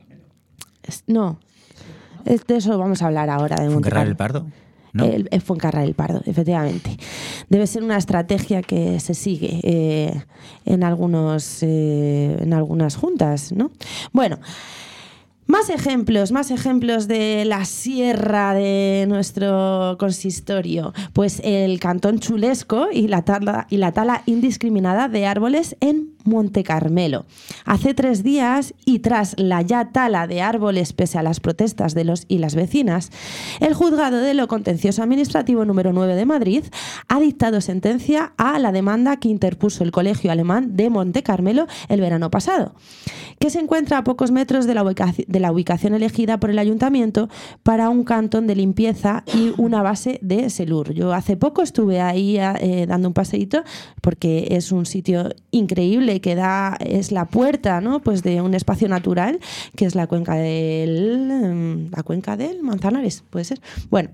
es no, es de eso vamos a hablar ahora. De ¿Fuencarral del Pardo? ¿No? El, el Fuencarral del Pardo, efectivamente. Debe ser una estrategia que se sigue eh, en, algunos, eh, en algunas juntas, ¿no? Bueno... Más ejemplos, más ejemplos de la sierra de nuestro consistorio. Pues el Cantón Chulesco y la tala, y la tala indiscriminada de árboles en Montecarmelo. Hace tres días, y tras la ya tala de árboles pese a las protestas de los y las vecinas, el Juzgado de lo Contencioso Administrativo número nueve de Madrid ha dictado sentencia a la demanda que interpuso el Colegio Alemán de Montecarmelo el verano pasado, que se encuentra a pocos metros de la ubicación de la ubicación elegida por el ayuntamiento para un cantón de limpieza y una base de Selur. Yo hace poco estuve ahí eh, dando un paseíto porque es un sitio increíble que da, es la puerta, ¿no? Pues de un espacio natural que es la cuenca del la cuenca del Manzanares, puede ser. Bueno,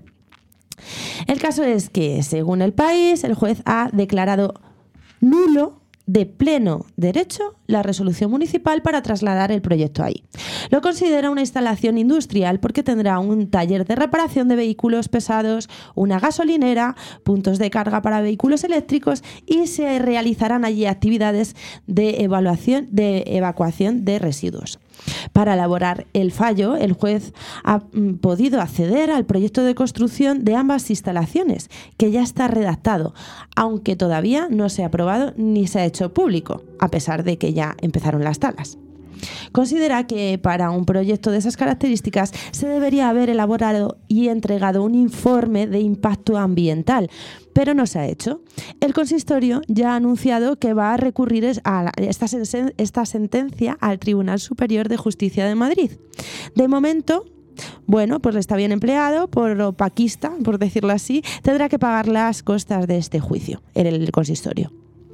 el caso es que según El País, el juez ha declarado nulo de pleno derecho la resolución municipal para trasladar el proyecto ahí. Lo considera una instalación industrial porque tendrá un taller de reparación de vehículos pesados, una gasolinera, puntos de carga para vehículos eléctricos y se realizarán allí actividades de evaluación, de evacuación de residuos. Para elaborar el fallo, el juez ha mm, podido acceder al proyecto de construcción de ambas instalaciones, que ya está redactado, aunque todavía no se ha aprobado ni se ha hecho público, a pesar de que ya empezaron las talas. Considera que para un proyecto de esas características se debería haber elaborado y entregado un informe de impacto ambiental, pero no se ha hecho. El consistorio ya ha anunciado que va a recurrir a esta, esta sentencia al Tribunal Superior de Justicia de Madrid. De momento, bueno, pues está bien empleado, por opaquista, por decirlo así, tendrá que pagar las costas de este juicio en el consistorio.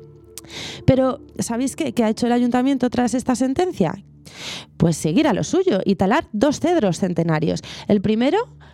Pero, ¿sabéis qué, qué ha hecho el ayuntamiento tras esta sentencia? Pues seguir a lo suyo y talar dos cedros centenarios. El primero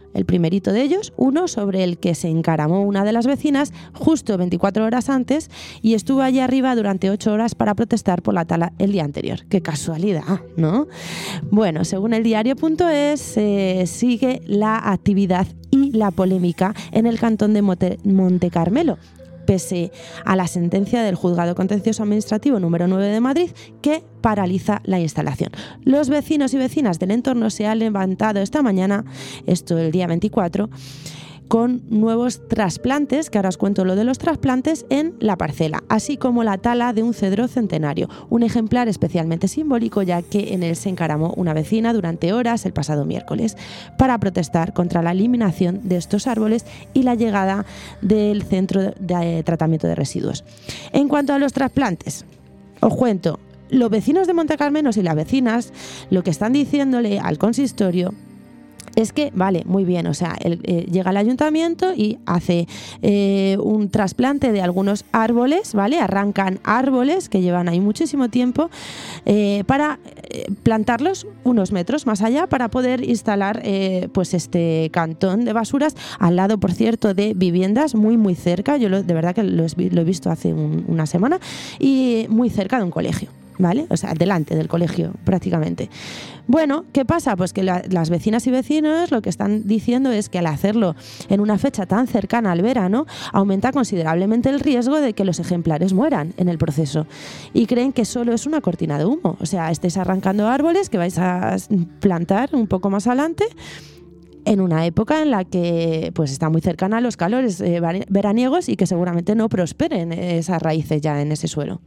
El primerito de ellos, uno sobre el que se encaramó una de las vecinas justo veinticuatro horas antes y estuvo allí arriba durante ocho horas para protestar por la tala el día anterior. ¡Qué casualidad!, ¿no? Bueno, según el diario.es, eh, sigue la actividad y la polémica en el cantón de Monte, Monte Carmelo, pese a la sentencia del Juzgado Contencioso Administrativo número nueve de Madrid que paraliza la instalación. Los vecinos y vecinas del entorno se han levantado esta mañana, esto el día veinticuatro, con nuevos trasplantes, que ahora os cuento lo de los trasplantes, en la parcela, así como la tala de un cedro centenario, un ejemplar especialmente simbólico ya que en él se encaramó una vecina durante horas el pasado miércoles para protestar contra la eliminación de estos árboles y la llegada del centro de tratamiento de residuos. En cuanto a los trasplantes, os cuento, los vecinos de Montecarmelo y las vecinas lo que están diciéndole al consistorio es que, vale, muy bien, o sea, él, eh, llega al ayuntamiento y hace eh, un trasplante de algunos árboles, ¿vale? Arrancan árboles que llevan ahí muchísimo tiempo eh, para eh, plantarlos unos metros más allá para poder instalar eh, pues este cantón de basuras al lado, por cierto, de viviendas muy, muy cerca. Yo lo, de verdad que lo he, lo he visto hace un, una semana y muy cerca de un colegio, ¿vale? O sea, delante del colegio prácticamente. Bueno, ¿qué pasa? Pues que la, las vecinas y vecinos lo que están diciendo es que al hacerlo en una fecha tan cercana al verano aumenta considerablemente el riesgo de que los ejemplares mueran en el proceso y creen que solo es una cortina de humo. O sea, estáis arrancando árboles que vais a plantar un poco más adelante en una época en la que pues está muy cercana a los calores eh, veraniegos y que seguramente no prosperen esas raíces ya en ese suelo.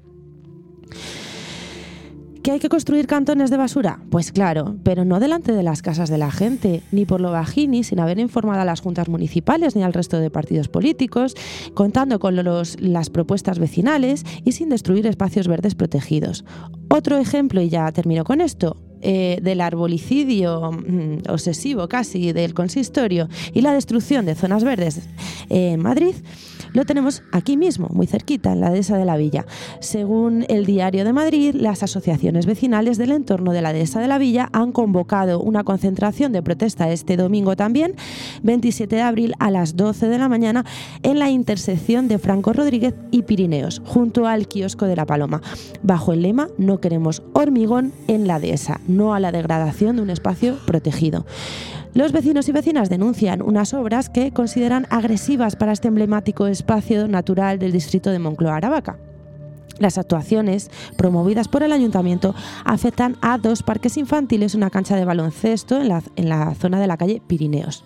¿Que hay que construir cantones de basura? Pues claro, pero no delante de las casas de la gente, ni por lo bajini, sin haber informado a las juntas municipales ni al resto de partidos políticos, contando con los, las propuestas vecinales y sin destruir espacios verdes protegidos. Otro ejemplo, y ya termino con esto, eh, del arbolicidio mmm, obsesivo casi del consistorio y la destrucción de zonas verdes en Madrid, lo tenemos aquí mismo, muy cerquita, en la dehesa de la Villa. Según el Diario de Madrid, las asociaciones vecinales del entorno de la dehesa de la Villa han convocado una concentración de protesta este domingo también, veintisiete de abril a las doce de la mañana, en la intersección de Franco Rodríguez y Pirineos, junto al kiosco de La Paloma, bajo el lema "No queremos hormigón en la dehesa", no a la degradación de un espacio protegido. Los vecinos y vecinas denuncian unas obras que consideran agresivas para este emblemático espacio natural del distrito de Moncloa-Aravaca. Las actuaciones promovidas por el ayuntamiento afectan a dos parques infantiles y una cancha de baloncesto en la, en la zona de la calle Pirineos.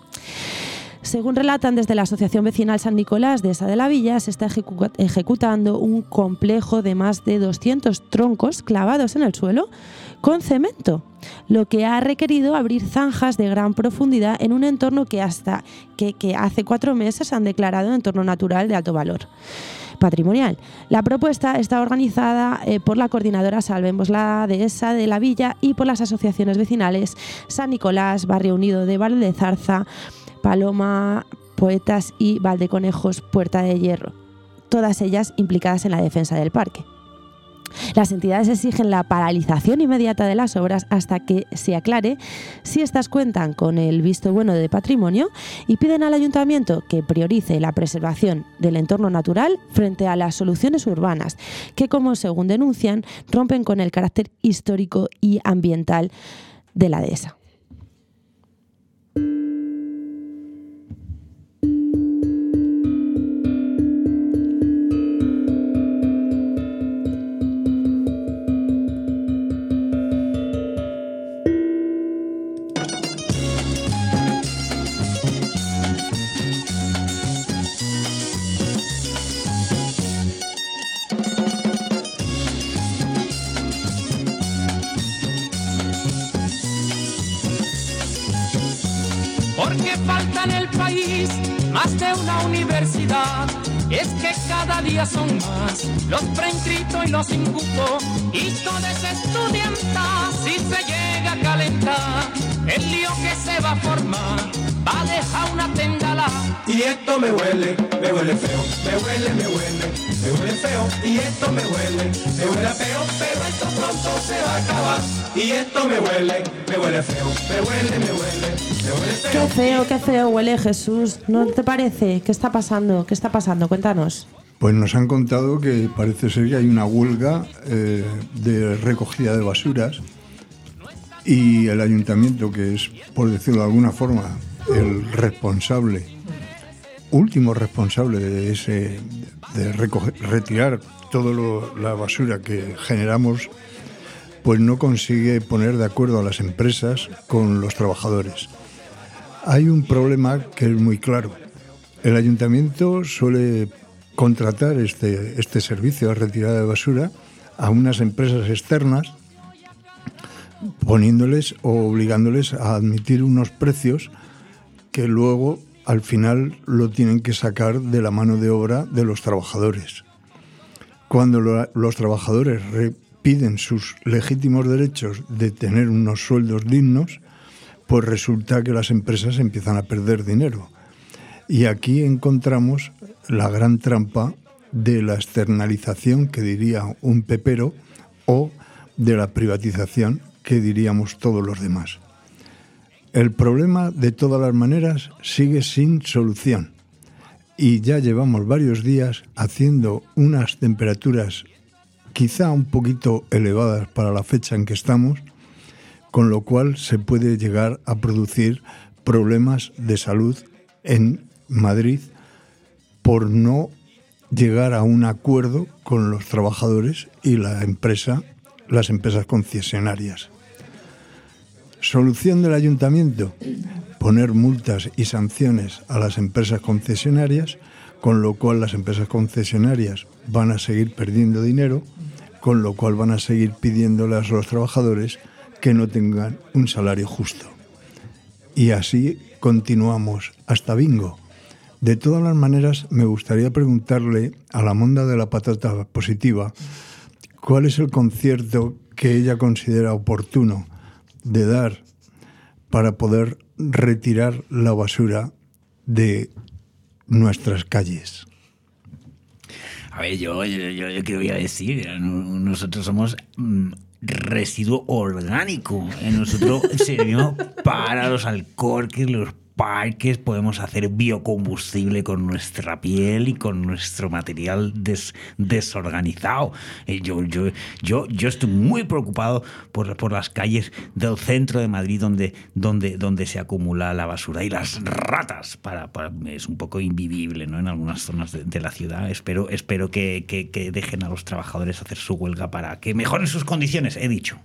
Según relatan desde la Asociación Vecinal San Nicolás de esa de la Villa, se está ejecu- ejecutando un complejo de más de doscientos troncos clavados en el suelo con cemento, lo que ha requerido abrir zanjas de gran profundidad en un entorno que hasta que, que hace cuatro meses han declarado entorno natural de alto valor patrimonial. La propuesta está organizada eh, por la coordinadora Salvemos la Dehesa de la Villa y por las asociaciones vecinales San Nicolás, Barrio Unido de Valdezarza, Paloma, Poetas y Valdeconejos, Puerta de Hierro, todas ellas implicadas en la defensa del parque. Las entidades exigen la paralización inmediata de las obras hasta que se aclare si estas cuentan con el visto bueno de patrimonio y piden al ayuntamiento que priorice la preservación del entorno natural frente a las soluciones urbanas que, como según denuncian, rompen con el carácter histórico y ambiental de la dehesa. Porque falta en el país más de una universidad. Es que cada día son más los preinscritos y los sin cupo, y todos estudiantes si se llega a calentar, el lío que se va a formar va a dejar una tendala. Y esto me huele, me huele feo, me huele, me huele, me huele feo y esto me huele, me huele feo, pero esto pronto se va a acabar y esto me huele, me huele feo, me huele, me huele, me huele feo. Qué feo, qué feo huele, Jesús. ¿No te parece? ¿Qué está pasando? ¿Qué está pasando? Cuéntanos. Pues nos han contado que parece ser que hay una huelga eh, de recogida de basuras y el ayuntamiento, que es, por decirlo de alguna forma, el responsable, último responsable de ese de recoger, retirar toda la basura que generamos, pues no consigue poner de acuerdo a las empresas con los trabajadores. Hay un problema que es muy claro. El ayuntamiento suele contratar este, este servicio de retirada de basura a unas empresas externas, poniéndoles o obligándoles a admitir unos precios que luego al final lo tienen que sacar de la mano de obra de los trabajadores. Cuando lo, los trabajadores piden sus legítimos derechos de tener unos sueldos dignos, pues resulta que las empresas empiezan a perder dinero. Y aquí encontramos la gran trampa de la externalización, que diría un pepero, o de la privatización, que diríamos todos los demás. El problema, de todas las maneras, sigue sin solución. Y ya llevamos varios días haciendo unas temperaturas quizá un poquito elevadas para la fecha en que estamos, con lo cual se puede llegar a producir problemas de salud en Madrid por no llegar a un acuerdo con los trabajadores y la empresa, las empresas concesionarias. Solución del ayuntamiento: poner multas y sanciones a las empresas concesionarias, con lo cual las empresas concesionarias van a seguir perdiendo dinero, con lo cual van a seguir pidiéndole a los trabajadores que no tengan un salario justo. Y así continuamos hasta bingo. De todas las maneras, me gustaría preguntarle a la monda de la patata positiva cuál es el concierto que ella considera oportuno de dar para poder retirar la basura de nuestras calles. A ver, yo, yo, yo, yo qué voy a decir, nosotros somos mm, residuo orgánico, nosotros servimos para los alcorques, los parques, podemos hacer biocombustible con nuestra piel y con nuestro material des, desorganizado. Eh, yo, yo, yo, yo estoy muy preocupado por, por las calles del centro de Madrid donde, donde, donde se acumula la basura y las ratas. Para, para, es un poco invivible, ¿no?, en algunas zonas de, de la ciudad. Espero, espero que, que, que dejen a los trabajadores hacer su huelga para que mejoren sus condiciones, he dicho.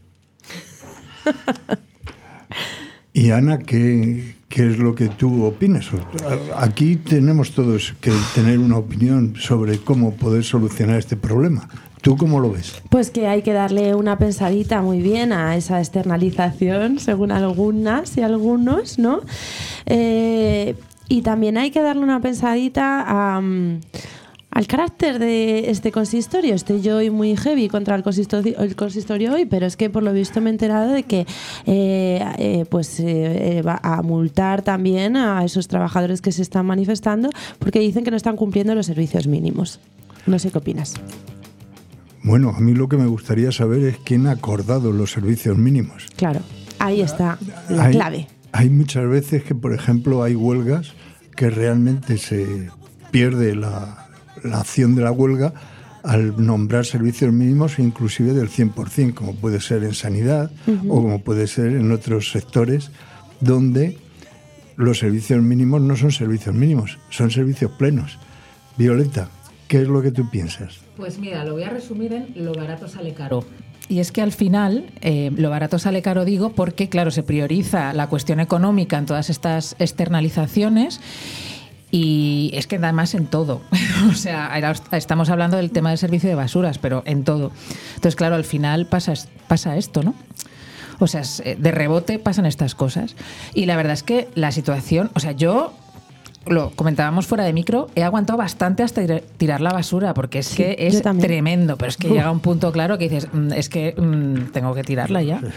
Y Ana, ¿qué, ¿qué es lo que tú opinas? Aquí tenemos todos que tener una opinión sobre cómo poder solucionar este problema. ¿Tú cómo lo ves? Pues que hay que darle una pensadita muy bien a esa externalización, según algunas y algunos, ¿no? Eh, y también hay que darle una pensadita a... Um, al carácter de este consistorio. Estoy yo hoy muy heavy contra el consistorio, el consistorio hoy, pero es que por lo visto me he enterado de que eh, eh, pues eh, va a multar también a esos trabajadores que se están manifestando porque dicen que no están cumpliendo los servicios mínimos. No sé qué opinas. Bueno, a mí lo que me gustaría saber es quién ha acordado los servicios mínimos. Claro, ahí está la hay, clave. Hay muchas veces que, por ejemplo, hay huelgas que realmente se pierde la la acción de la huelga al nombrar servicios mínimos inclusive del cien por ciento, como puede ser en sanidad uh-huh. o como puede ser en otros sectores donde los servicios mínimos no son servicios mínimos, son servicios plenos. Violeta, ¿qué es lo que tú piensas? Pues mira, lo voy a resumir en lo barato sale caro. Y es que al final, eh, lo barato sale caro, digo, porque claro, se prioriza la cuestión económica en todas estas externalizaciones. Y es que además en todo, o sea, estamos hablando del tema del servicio de basuras, pero en todo. Entonces, claro, al final pasa, pasa esto, ¿no? O sea, de rebote pasan estas cosas. Y la verdad es que la situación, o sea, yo, lo comentábamos fuera de micro, he aguantado bastante hasta tirar la basura, porque es sí, que es tremendo, pero es que Uf. llega un punto claro que dices, es que mmm, tengo que tirarla ya.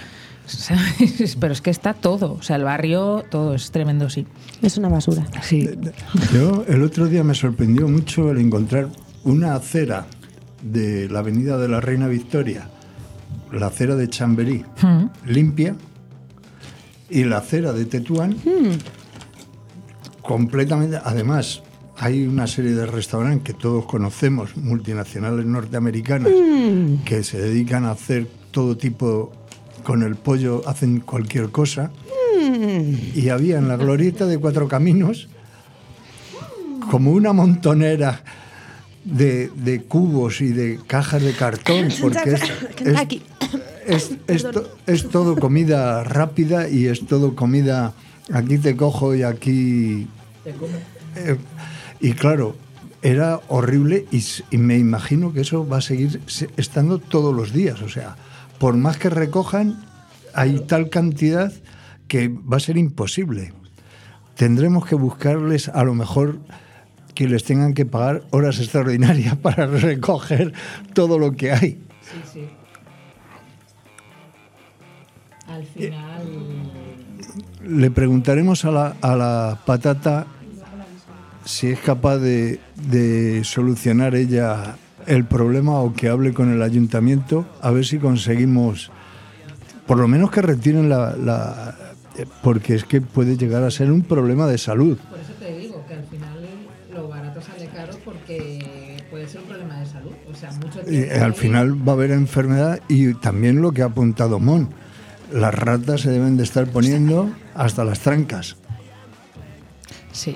Pero es que está todo, o sea, el barrio, todo es tremendo, sí. Es una basura. Sí. Yo el otro día me sorprendió mucho el encontrar una acera de la avenida de la Reina Victoria, la acera de Chamberí, Mm. limpia, y la acera de Tetuán, Mm. completamente. Además, hay una serie de restaurantes que todos conocemos, multinacionales norteamericanas, Mm. que se dedican a hacer todo tipo, con el pollo hacen cualquier cosa. Mm. Y había en la glorieta de Cuatro Caminos como una montonera de, de cubos y de cajas de cartón, porque es, es, Aquí. es, es, to- es todo comida rápida y es todo comida, aquí te cojo y aquí... Eh, y claro, era horrible y, s- y me imagino que eso va a seguir se- estando todos los días. O sea, por más que recojan, hay tal cantidad que va a ser imposible. Tendremos que buscarles, a lo mejor, que les tengan que pagar horas extraordinarias para recoger todo lo que hay. Sí, sí. Al final... Le preguntaremos a la, a la patata si es capaz de, de solucionar ella el problema o que hable con el ayuntamiento, a ver si conseguimos, por lo menos que retiren la... la porque es que puede llegar a ser un problema de salud. Por eso te digo que al final lo barato sale caro porque puede ser un problema de salud. O sea, mucho Y tiempo al ahí- final va a haber enfermedad y también lo que ha apuntado Mon. Las ratas se deben de estar poniendo hasta las trancas. Sí.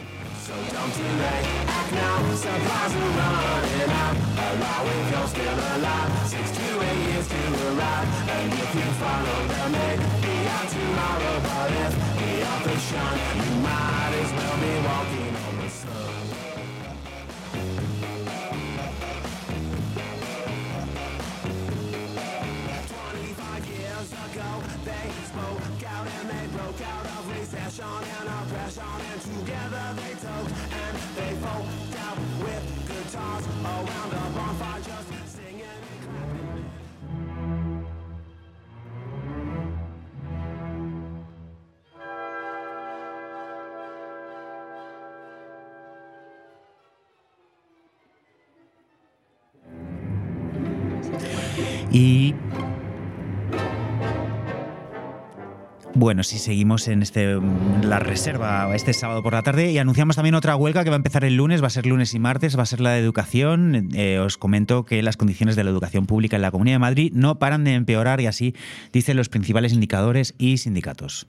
Y bueno, si seguimos en este la reserva este sábado por la tarde y anunciamos también otra huelga que va a empezar el lunes, va a ser lunes y martes, va a ser la de educación. Eh, os comento que las condiciones de la educación pública en la Comunidad de Madrid no paran de empeorar y así dicen los principales indicadores y sindicatos.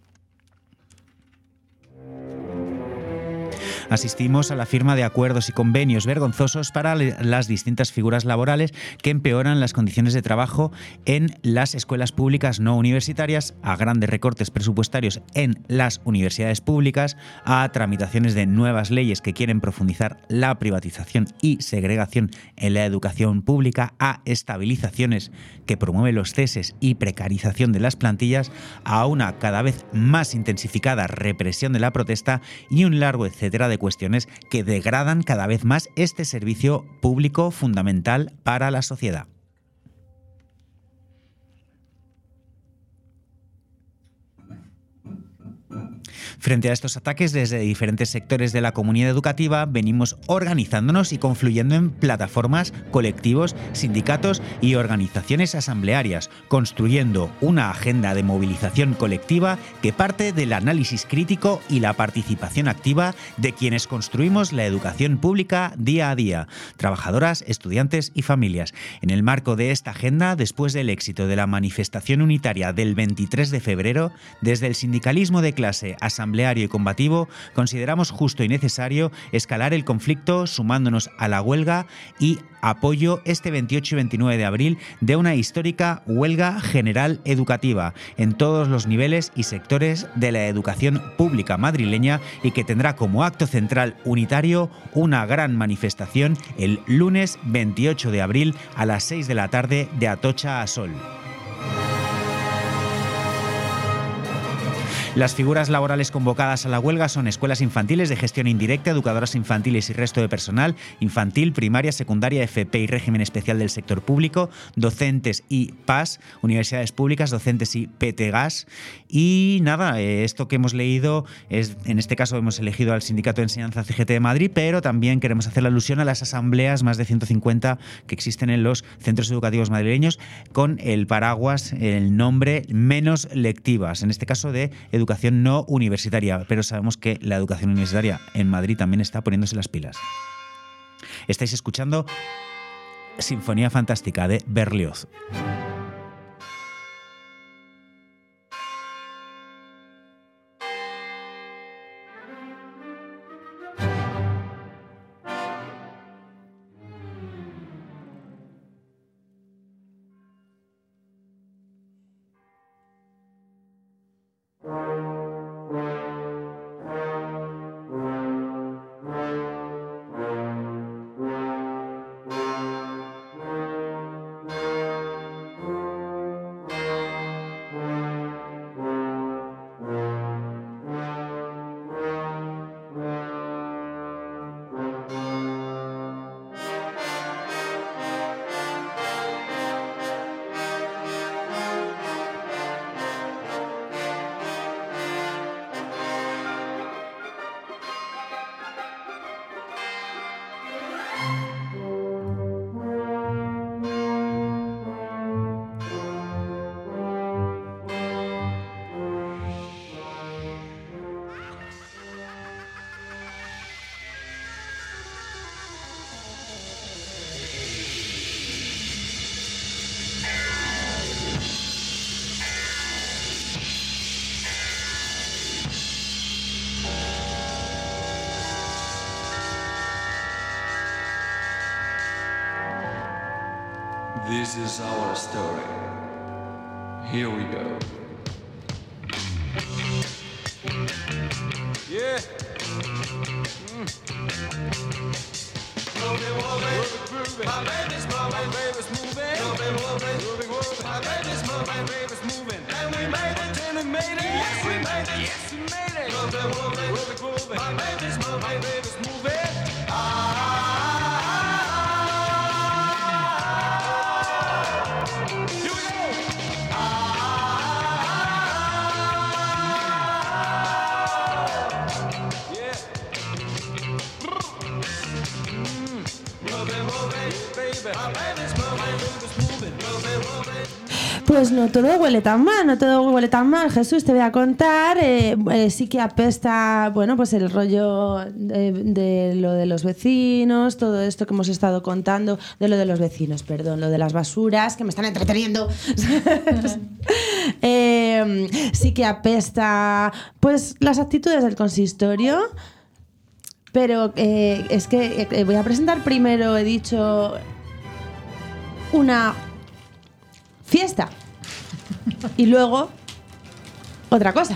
Asistimos a la firma de acuerdos y convenios vergonzosos para las distintas figuras laborales que empeoran las condiciones de trabajo en las escuelas públicas no universitarias, a grandes recortes presupuestarios en las universidades públicas, a tramitaciones de nuevas leyes que quieren profundizar la privatización y segregación en la educación pública, a estabilizaciones que promueven los ceses y precarización de las plantillas, a una cada vez más intensificada represión de la protesta y un largo etcétera de cuestiones que degradan cada vez más este servicio público fundamental para la sociedad. Frente a estos ataques, desde diferentes sectores de la comunidad educativa venimos organizándonos y confluyendo en plataformas, colectivos, sindicatos y organizaciones asamblearias, construyendo una agenda de movilización colectiva que parte del análisis crítico y la participación activa de quienes construimos la educación pública día a día, trabajadoras, estudiantes y familias. En el marco de esta agenda, después del éxito de la manifestación unitaria del veintitrés de febrero, desde el sindicalismo de clase asambleario y combativo, consideramos justo y necesario escalar el conflicto sumándonos a la huelga y apoyo este veintiocho y veintinueve de abril de una histórica huelga general educativa en todos los niveles y sectores de la educación pública madrileña y que tendrá como acto central unitario una gran manifestación el lunes veintiocho de abril a las seis de la tarde de Atocha a Sol. Las figuras laborales convocadas a la huelga son escuelas infantiles de gestión indirecta, educadoras infantiles y resto de personal, infantil, primaria, secundaria, F P y régimen especial del sector público, docentes y P A S, universidades públicas, docentes y P T G A S. Y nada, eh, esto que hemos leído, es, en este caso hemos elegido al Sindicato de Enseñanza C G T de Madrid, pero también queremos hacer la alusión a las asambleas, más de ciento cincuenta que existen en los centros educativos madrileños, con el paraguas, el nombre menos lectivas, en este caso de educación no universitaria, pero sabemos que la educación universitaria en Madrid también está poniéndose las pilas. Estáis escuchando Sinfonía Fantástica de Berlioz. This is our story. Here we go. Yeah. Mm. Moving, moving, moving. My baby's moving, my baby's moving. Moving, moving, moving, moving. My baby's moving, my baby's moving. And we made it, and we made it. Yes, we made it. Yes, we made it. Moving, moving, moving, moving. My baby's moving, my baby's moving. Ah. Pues no todo huele tan mal, no todo huele tan mal. Jesús, te voy a contar, eh, eh, sí que apesta, bueno, pues el rollo de, de lo de los vecinos, todo esto que hemos estado contando, de lo de los vecinos, perdón, lo de las basuras, que me están entreteniendo. eh, sí que apesta, pues las actitudes del consistorio. Pero eh, es que eh, voy a presentar primero, he dicho, una fiesta y luego otra cosa.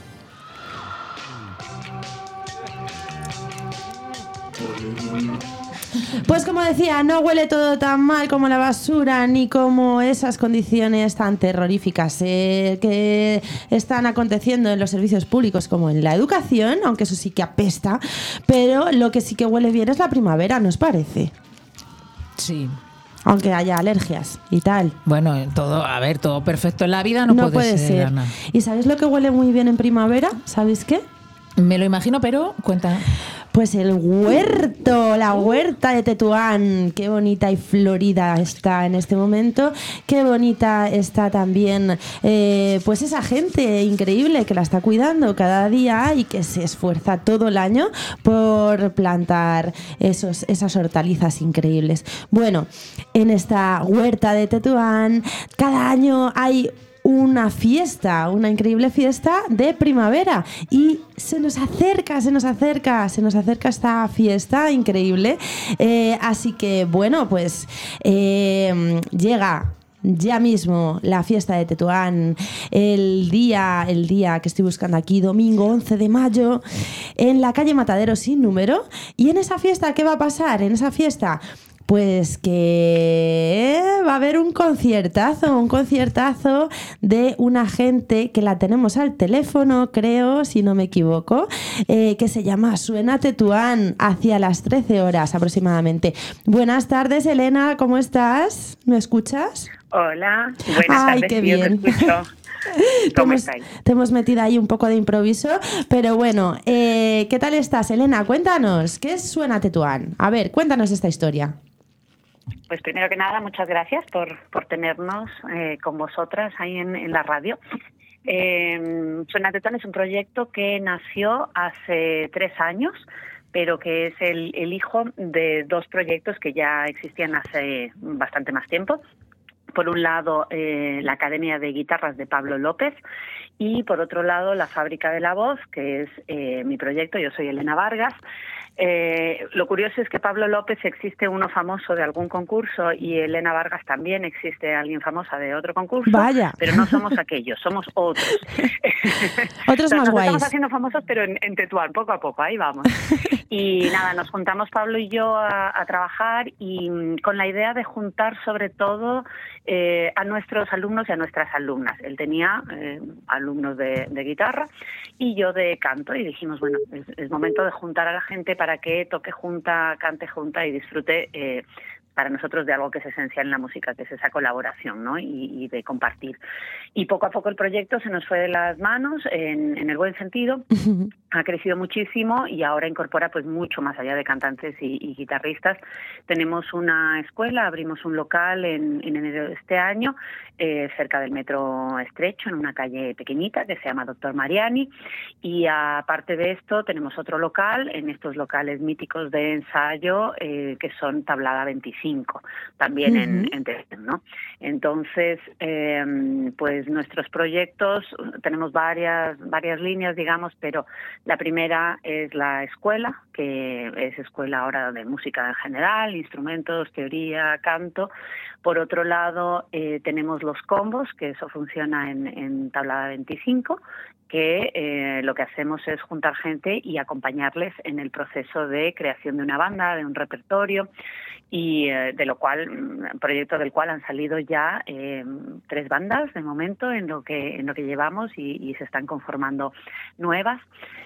Pues como decía, no huele todo tan mal como la basura ni como esas condiciones tan terroríficas eh, que están aconteciendo en los servicios públicos como en la educación, aunque eso sí que apesta, pero lo que sí que huele bien es la primavera, ¿no os parece? Sí. Aunque haya alergias y tal. Bueno, todo, a ver, todo perfecto en la vida no, no puede, puede ser. ser. Ana. ¿Y sabéis lo que huele muy bien en primavera? ¿Sabéis qué? Me lo imagino, pero cuenta. Pues el huerto, la huerta de Tetuán. Qué bonita y florida está en este momento. Qué bonita está también eh, pues esa gente increíble que la está cuidando cada día y que se esfuerza todo el año por plantar esos, esas hortalizas increíbles. Bueno, en esta huerta de Tetuán cada año hay una fiesta, una increíble fiesta de primavera y se nos acerca, se nos acerca, se nos acerca esta fiesta increíble. Eh, así que bueno, pues eh, llega ya mismo la fiesta de Tetuán, el día, el día que estoy buscando aquí, domingo once de mayo, en la calle Matadero sin número. Y en esa fiesta, ¿qué va a pasar? En esa fiesta, Pues que va a haber un conciertazo, un conciertazo de una gente que la tenemos al teléfono, creo, si no me equivoco, eh, que se llama Suena Tetuán, hacia las trece horas aproximadamente. Buenas tardes, Elena, ¿cómo estás? ¿Me escuchas? Hola, buenas Ay, tardes, qué sí, yo te bien. escucho. Te ¿Cómo hemos, estáis? te hemos metido ahí un poco de improviso, pero bueno, eh, ¿qué tal estás, Elena? Cuéntanos, ¿qué es Suena Tetuán? A ver, cuéntanos esta historia. Pues primero que nada, muchas gracias por, por tenernos eh, con vosotras ahí en, en la radio. Eh, Suena Tetuán es un proyecto que nació hace tres años, pero que es el, el hijo de dos proyectos que ya existían hace bastante más tiempo. Por un lado, eh, la Academia de Guitarras de Pablo López y, por otro lado, la Fábrica de la Voz, que es eh, mi proyecto. Yo soy Elena Vargas. Eh, lo curioso es que Pablo López existe uno famoso de algún concurso y Elena Vargas también existe alguien famosa de otro concurso. Vaya. Pero no somos aquellos, somos otros. Otros Nos más guays. estamos haciendo famosos, pero en, en Tetuán, poco a poco, ahí vamos. Y nada, nos juntamos Pablo y yo a, a trabajar y mm, con la idea de juntar sobre todo eh, a nuestros alumnos y a nuestras alumnas. Él tenía eh, alumnos de, de guitarra y yo de canto y dijimos, bueno, es, es momento de juntar a la gente para que toque junta, cante junta y disfrute eh, para nosotros de algo que es esencial en la música, que es esa colaboración, ¿no? Y, y de compartir. Y poco a poco el proyecto se nos fue de las manos, en, en el buen sentido, ha crecido muchísimo y ahora incorpora pues mucho más allá de cantantes y, y guitarristas. Tenemos una escuela, abrimos un local en, en enero de este año, eh, cerca del Metro Estrecho, en una calle pequeñita que se llama Doctor Mariani, y aparte de esto tenemos otro local, en estos locales míticos de ensayo, eh, que son Tablada veinticinco, también en, Ujú. en Dresden, ¿no? Entonces, eh, pues nuestros proyectos, tenemos varias, varias líneas, digamos, pero la primera es la escuela, que es escuela ahora de música en general, instrumentos, teoría, canto. Por otro lado, eh, tenemos los combos, que eso funciona en, en Tablada veinticinco, que eh, lo que hacemos es juntar gente y acompañarles en el proceso de creación de una banda, de un repertorio, y eh, de lo cual, un proyecto del cual han salido ya eh, tres bandas de momento en lo que en lo que llevamos y, y se están conformando nuevas.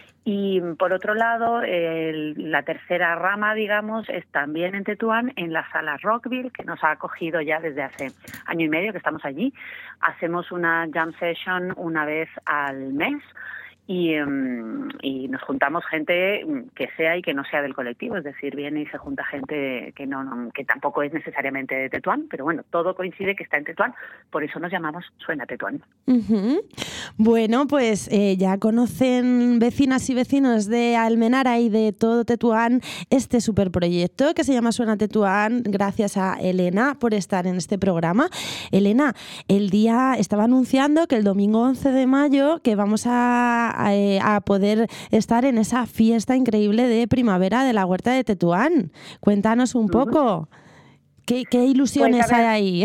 Y por otro lado, el, la tercera rama, digamos, es también en Tetuán, en la sala Rockville, que nos ha acogido ya desde hace año y medio que estamos allí. Hacemos una jam session una vez al mes y, um, y nos juntamos gente que sea y que no sea del colectivo, es decir, viene y se junta gente que no, no que tampoco es necesariamente de Tetuán, pero bueno, todo coincide que está en Tetuán, por eso nos llamamos Suena Tetuán. Ujú. Bueno, pues eh, ya conocen vecinas y vecinos de Almenara y de todo Tetuán este superproyecto que se llama Suena Tetuán, gracias a Elena por estar en este programa. Elena, el día estaba anunciando que el domingo once de mayo que vamos a, a, a poder estar en esa fiesta increíble de primavera de la Huerta de Tetuán. Cuéntanos un poco, ¿qué, qué ilusiones Pues, a ver, hay ahí?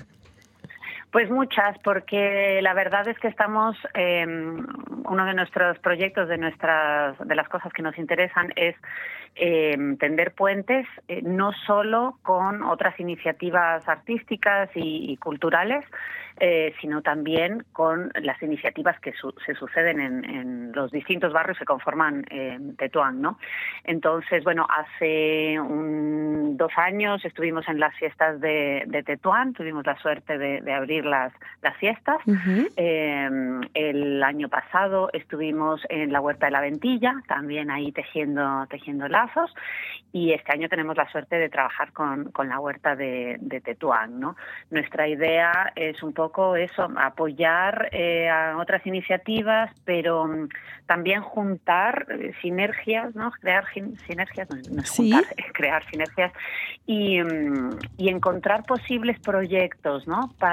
Pues muchas, porque la verdad es que estamos, eh, uno de nuestros proyectos, de nuestras, de las cosas que nos interesan es eh, tender puentes, eh, no solo con otras iniciativas artísticas y, y culturales, eh, sino también con las iniciativas que su, se suceden en, en los distintos barrios que conforman eh, Tetuán, ¿no? Entonces, bueno, hace un, dos años estuvimos en las fiestas de, de Tetuán, tuvimos la suerte de, de abrir las, las fiestas. Ujú. Eh, el año pasado estuvimos en la Huerta de la Ventilla, también ahí tejiendo, tejiendo lazos, y este año tenemos la suerte de trabajar con, con la Huerta de, de Tetuán, ¿no? Nuestra idea es un poco eso, apoyar eh, a otras iniciativas, pero um, también juntar eh, sinergias, ¿no? Crear gin- sinergias, no, no es Sí. juntar, es crear sinergias y, um, y encontrar posibles proyectos, ¿no? Para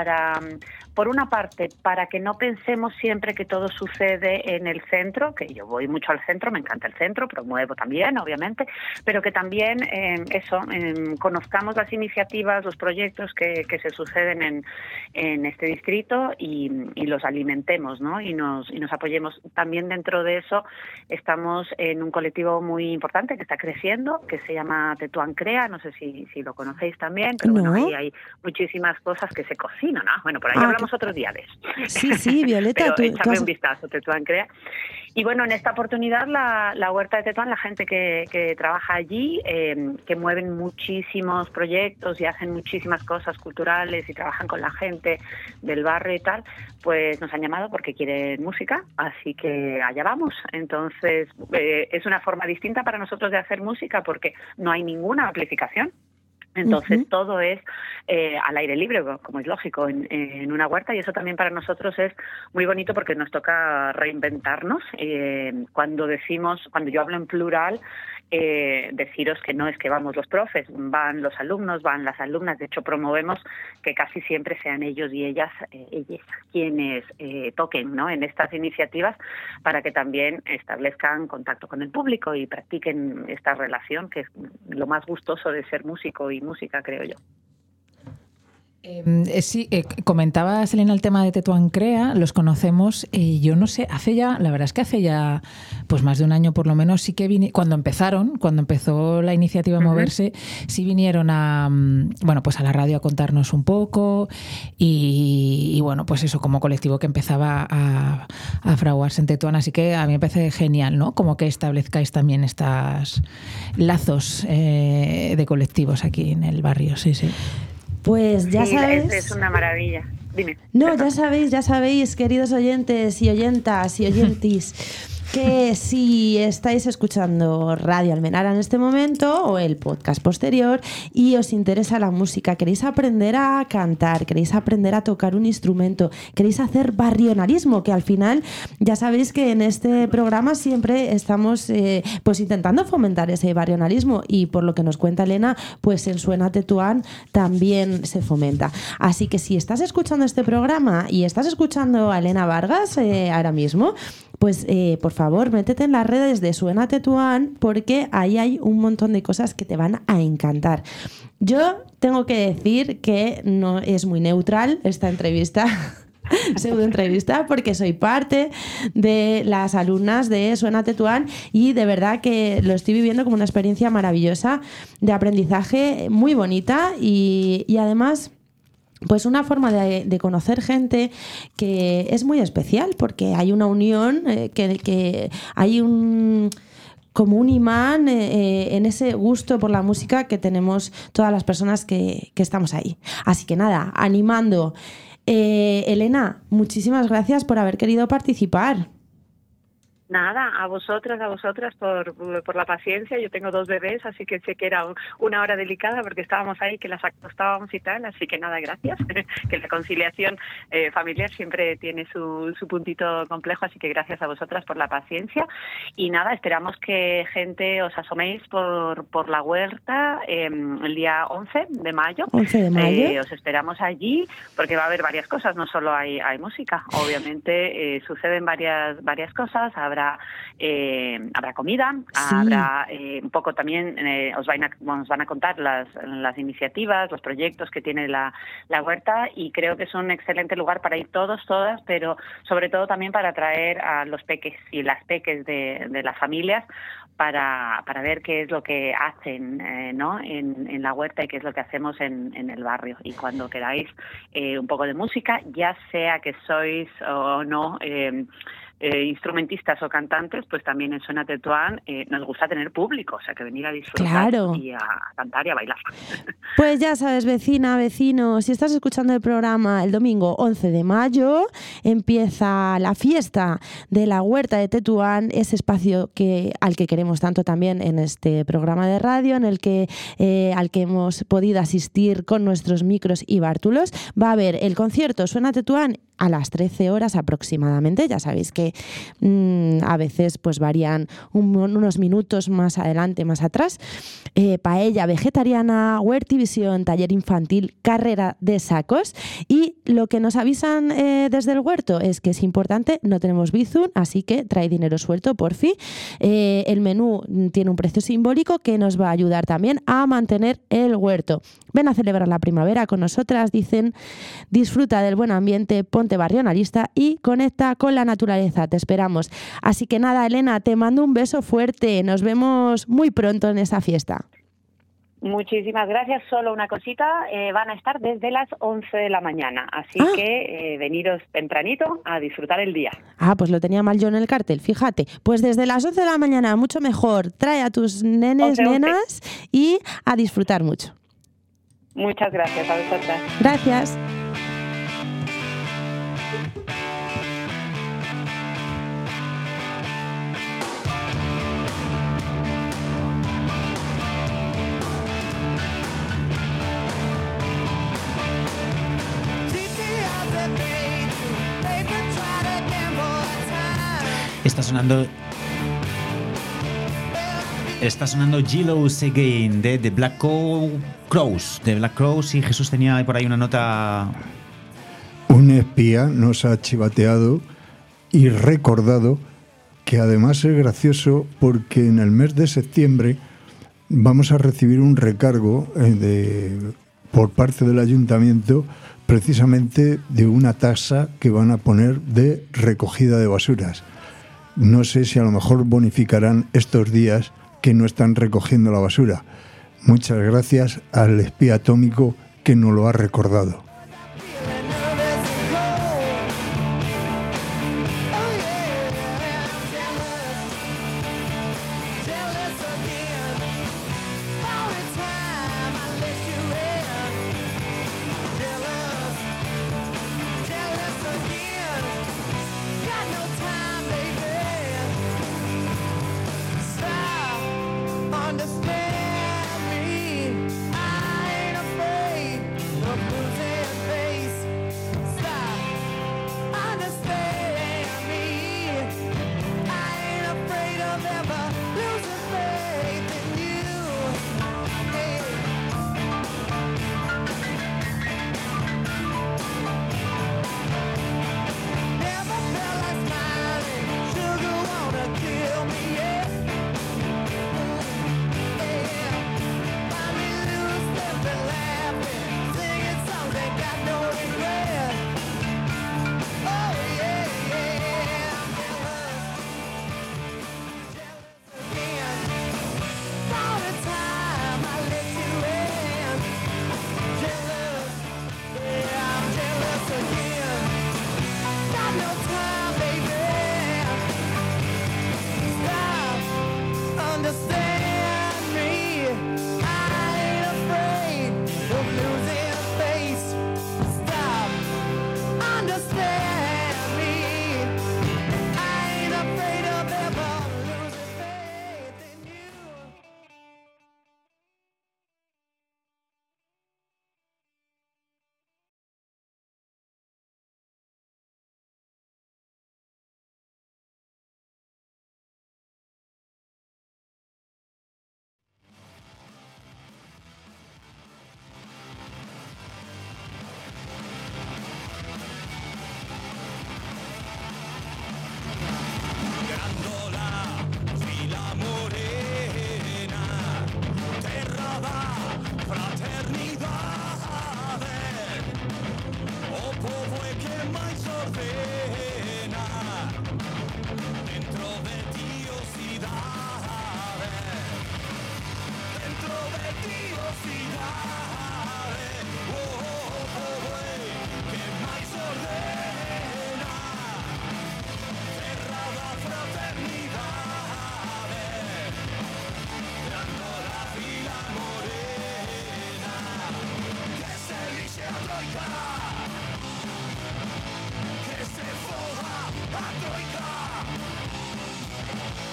um, por una parte, para que no pensemos siempre que todo sucede en el centro, que yo voy mucho al centro, me encanta el centro, promuevo también, obviamente, pero que también eh, eso, eh, conozcamos las iniciativas, los proyectos que, que se suceden en, en este distrito y, y los alimentemos, ¿no? Y nos, y nos apoyemos. También dentro de eso estamos en un colectivo muy importante que está creciendo, que se llama Tetuán Crea, no sé si, si lo conocéis también, pero No. bueno, ahí hay muchísimas cosas que se cocinan, ¿no? Bueno, por ahí Ah, hablamos otro día de eso. Sí, sí, Violeta, Pero tú- tú échame has- un vistazo, Tetuán Crea. Y bueno, en esta oportunidad la, la Huerta de Tetuán, la gente que, que trabaja allí, eh, que mueven muchísimos proyectos y hacen muchísimas cosas culturales y trabajan con la gente del barrio y tal, pues nos han llamado porque quieren música, así que allá vamos. Entonces, eh, es una forma distinta para nosotros de hacer música porque no hay ninguna amplificación. Entonces Ujú. todo es eh, al aire libre, como es lógico, en, en una huerta, y eso también para nosotros es muy bonito porque nos toca reinventarnos. Eh, cuando decimos, cuando yo hablo en plural, eh, deciros que no es que vamos los profes, van los alumnos, van las alumnas. De hecho, promovemos que casi siempre sean ellos y ellas, eh, ellas quienes eh, toquen, ¿no?, en estas iniciativas, para que también establezcan contacto con el público y practiquen esta relación, que es lo más gustoso de ser músico y música, creo yo. Eh, sí, eh, comentaba Selena el tema de Tetuán Crea, los conocemos, eh, yo no sé, hace ya, la verdad es que hace ya pues más de un año por lo menos, sí que vine, cuando empezaron, cuando empezó la iniciativa a moverse, uh-huh. sí vinieron a, bueno, pues a la radio a contarnos un poco y, y bueno, pues eso, como colectivo que empezaba a, a fraguarse en Tetuán, así que a mí me parece genial, ¿no? Como que establezcáis también estos lazos eh, de colectivos aquí en el barrio, sí, sí. Pues ya sí, sabéis. Es, es una maravilla. Dime. No, Perdón. ya sabéis, ya sabéis, queridos oyentes y oyentas y oyentis, que si estáis escuchando Radio Almenara en este momento o el podcast posterior y os interesa la música, queréis aprender a cantar, queréis aprender a tocar un instrumento, queréis hacer barrionalismo, que al final ya sabéis que en este programa siempre estamos eh, pues intentando fomentar ese barrionalismo y por lo que nos cuenta Elena, pues en Suena Tetuán también se fomenta. Así que si estás escuchando este programa y estás escuchando a Elena Vargas eh, ahora mismo, pues eh, por favor, métete en las redes de Suena Tetuán porque ahí hay un montón de cosas que te van a encantar. Yo tengo que decir que no es muy neutral esta entrevista, pseudo entrevista, porque soy parte de las alumnas de Suena Tetuán y de verdad que lo estoy viviendo como una experiencia maravillosa de aprendizaje muy bonita y, y además... pues una forma de, de conocer gente que es muy especial porque hay una unión, eh, que, que hay un... como un imán eh, en ese gusto por la música que tenemos todas las personas que, que estamos ahí. Así que nada, animando. Eh, Elena, muchísimas gracias por haber querido participar. Nada, a vosotras, a vosotras por, por la paciencia. Yo tengo dos bebés, así que sé que era un, una hora delicada porque estábamos ahí, que las acostábamos y tal, así que nada, gracias. Que la conciliación eh, familiar siempre tiene su, su puntito complejo, así que gracias a vosotras por la paciencia. Y nada, esperamos que gente os asoméis por, por la huerta eh, el día once de mayo. once de mayo. Eh, os esperamos allí porque va a haber varias cosas, no solo hay, hay música. Obviamente eh, suceden varias, varias cosas, habrá Eh, habrá comida, sí. habrá eh, un poco también, eh, os, van a, os van a contar las, las iniciativas, los proyectos que tiene la, la huerta y creo que es un excelente lugar para ir todos, todas, pero sobre todo también para traer a los peques y las peques de, de las familias para, para ver qué es lo que hacen eh, ¿no? en, en la huerta y qué es lo que hacemos en, en el barrio. Y cuando queráis eh, un poco de música, ya sea que sois o no eh, Eh, instrumentistas o cantantes, pues también en Suena Tetuán eh, nos gusta tener público, o sea que venir a disfrutar claro. y a cantar y a bailar. Pues ya sabes, vecina, vecino, si estás escuchando el programa el domingo once de mayo, empieza la fiesta de la Huerta de Tetuán, ese espacio que, al que queremos tanto también en este programa de radio, en el que eh, al que hemos podido asistir con nuestros micros y bártulos. Va a haber el concierto Suena Tetuán a las trece horas aproximadamente. Ya sabéis que mmm, a veces pues varían un, unos minutos más adelante, más atrás. Eh, paella vegetariana, huertivisión, taller infantil, carrera de sacos. Y lo que nos avisan eh, desde el huerto es que es importante, no tenemos bizum, así que trae dinero suelto, por fin. Eh, el menú tiene un precio simbólico que nos va a ayudar también a mantener el huerto. Ven a celebrar la primavera con nosotras, dicen, disfruta del buen ambiente, ponte barrionalista y conecta con la naturaleza. Te esperamos. Así que nada, Elena, te mando un beso fuerte. Nos vemos muy pronto en esa fiesta. Muchísimas gracias. Solo una cosita, eh, van a estar desde las once de la mañana, así ah. que eh, veniros tempranito a disfrutar el día. Ah, pues lo tenía mal yo en el cartel, fíjate. Pues desde las once de la mañana, mucho mejor. Trae a tus nenes, once, nenas once. Y a disfrutar mucho. Muchas gracias a vosotras. Gracias. Está sonando Está sonando Yellow's Again de The Black Crowes. De Black Crowes, y Jesús tenía por ahí una nota. Un espía nos ha chivateado y recordado que además es gracioso porque en el mes de septiembre vamos a recibir un recargo de, por parte del ayuntamiento, precisamente de una tasa que van a poner de recogida de basuras. No sé si a lo mejor bonificarán estos días que no están recogiendo la basura. Muchas gracias al espía atómico que nos lo ha recordado.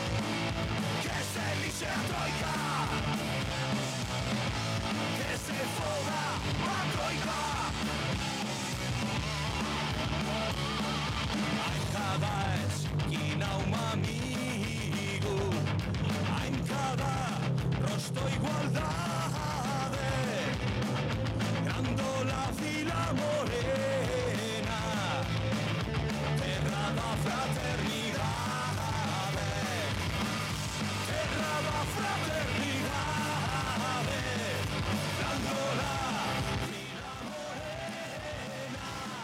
Que se cada rostro igualdade, grandola Vila Morena, terra da fraternidade, terra da fraternidade, grandola Vila Morena.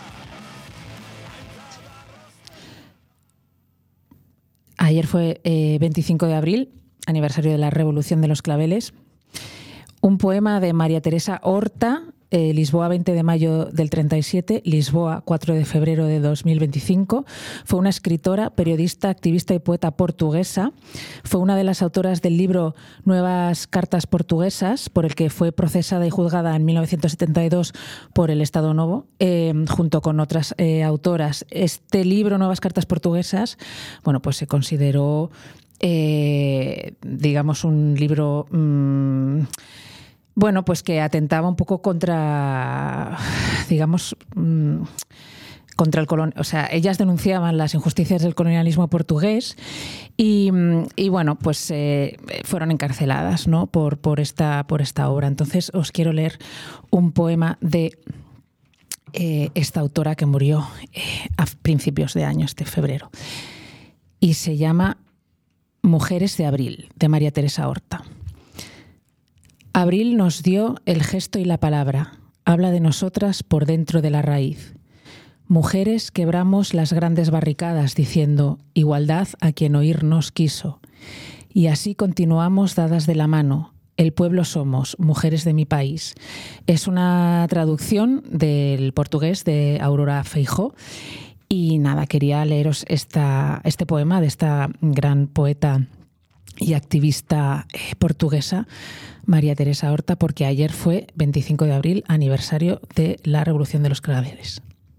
Ayer fue eh, veinticinco de abril, aniversario de la Revolución de los Claveles. Un poema de María Teresa Horta, eh, Lisboa veinte de mayo del treinta y siete, Lisboa cuatro de febrero de dos mil veinticinco. Fue una escritora, periodista, activista y poeta portuguesa. Fue una de las autoras del libro Nuevas Cartas Portuguesas, por el que fue procesada y juzgada en mil novecientos setenta y dos por el Estado Novo, eh, junto con otras eh, autoras. Este libro, Nuevas Cartas Portuguesas, bueno, pues se consideró, eh, digamos, un libro... Mmm, Bueno, pues que atentaba un poco contra, digamos, mmm, contra el colon... O sea, ellas denunciaban las injusticias del colonialismo portugués y, y bueno, pues eh, fueron encarceladas, ¿no? por, por, esta, por esta obra. Entonces os quiero leer un poema de eh, esta autora que murió eh, a principios de año, este febrero. Y se llama Mujeres de Abril, de María Teresa Horta. Abril nos dio el gesto y la palabra. Habla de nosotras por dentro de la raíz. Mujeres quebramos las grandes barricadas diciendo igualdad a quien oírnos quiso. Y así continuamos dadas de la mano. El pueblo somos, mujeres de mi país. Es una traducción del portugués de Aurora Feijó. Y nada, quería leeros esta, este poema de esta gran poeta y activista eh, portuguesa, María Teresa Horta, porque ayer fue veinticinco de abril, aniversario de la Revolución de los Claveles.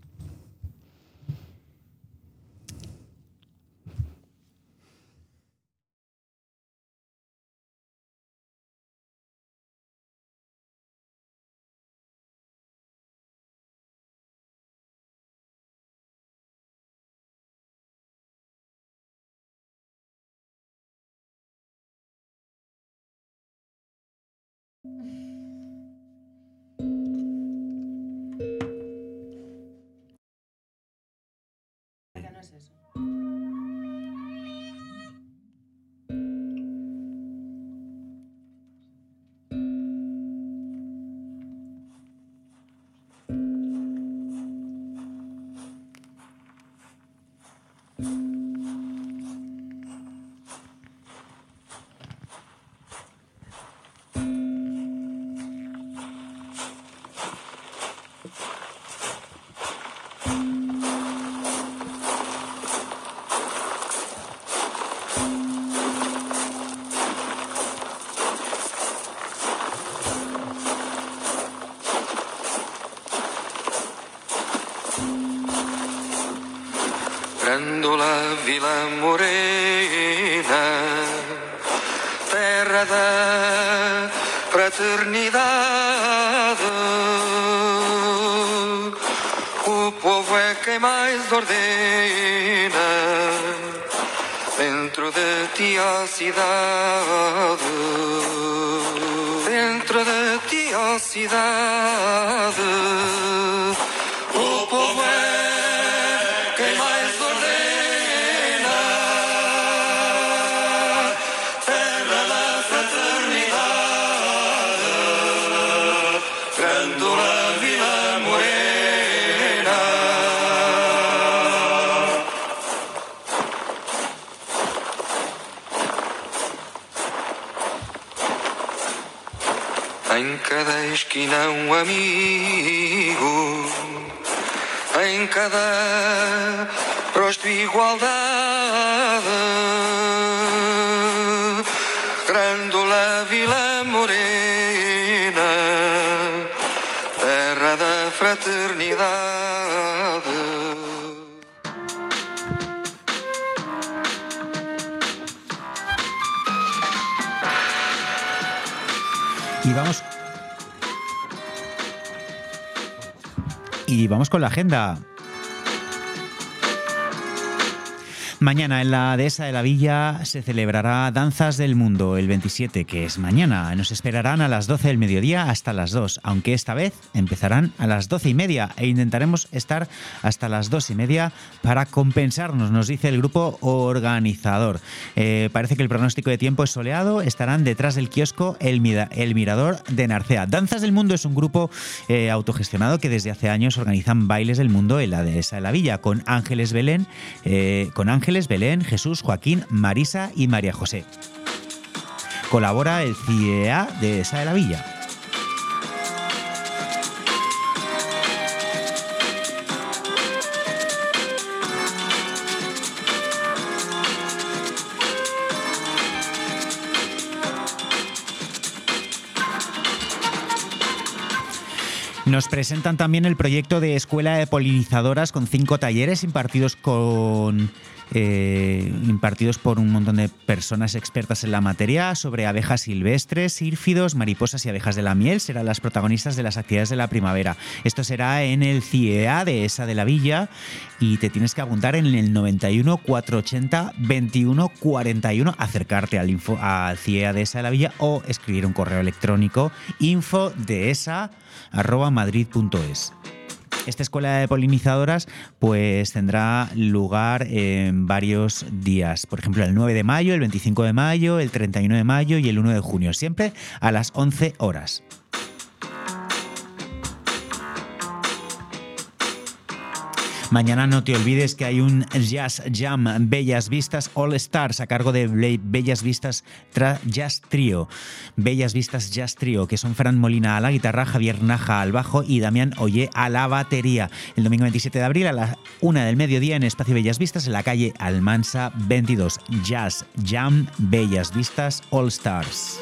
Grândola Vila Morena, terra da fraternidade, o povo é quem mais ordena, dentro de ti a cidade, dentro de ti a cidade, o povo é quem mais ordena, terra da fraternidade, Grândola Vila Morena. Em cada esquina um amigo, em cada rosto igualdade, Grândola Vila Morena, terra da fraternidade. Y vamos Y vamos con la agenda. Mañana en la Dehesa de la Villa se celebrará Danzas del Mundo, el veintisiete, que es mañana. Nos esperarán a las doce del mediodía hasta las dos, aunque esta vez empezarán a las doce y media e intentaremos estar hasta las dos y media para compensarnos, nos dice el grupo organizador. Eh, parece que el pronóstico de tiempo es soleado, estarán detrás del kiosco El, Mida, el Mirador de Narcea. Danzas del Mundo es un grupo eh, autogestionado que desde hace años organizan bailes del mundo en la Dehesa de la Villa, con Ángeles Belén, eh, con Ángeles Belén, Jesús, Joaquín, Marisa y María José. Colabora el C I E A de Dehesa de la Villa. Nos presentan también el proyecto de Escuela de Polinizadoras con cinco talleres impartidos con eh, impartidos por un montón de personas expertas en la materia sobre abejas silvestres, sírfidos, mariposas y abejas de la miel. Serán las protagonistas de las actividades de la primavera. Esto será en el C I E A de esa de la Villa y te tienes que apuntar en el noventa y uno, cuatrocientos ochenta, veintiuno, cuarenta y uno, acercarte al, info, al C I E A de esa de la Villa o escribir un correo electrónico info de esa arroba madrid punto es. Esta escuela de polinizadoras pues tendrá lugar en varios días, por ejemplo el nueve de mayo, el veinticinco de mayo, el treinta y uno de mayo y el uno de junio, siempre a las once horas. Mañana no te olvides que hay un Jazz Jam Bellas Vistas All Stars a cargo de Bellas Vistas Tra Jazz Trio. Bellas Vistas Jazz Trio, que son Fran Molina a la guitarra, Javier Naja al bajo y Damián Ollé a la batería. El domingo veintisiete de abril a la una del mediodía en Espacio Bellas Vistas en la calle Almansa veintidós. Jazz Jam Bellas Vistas All Stars.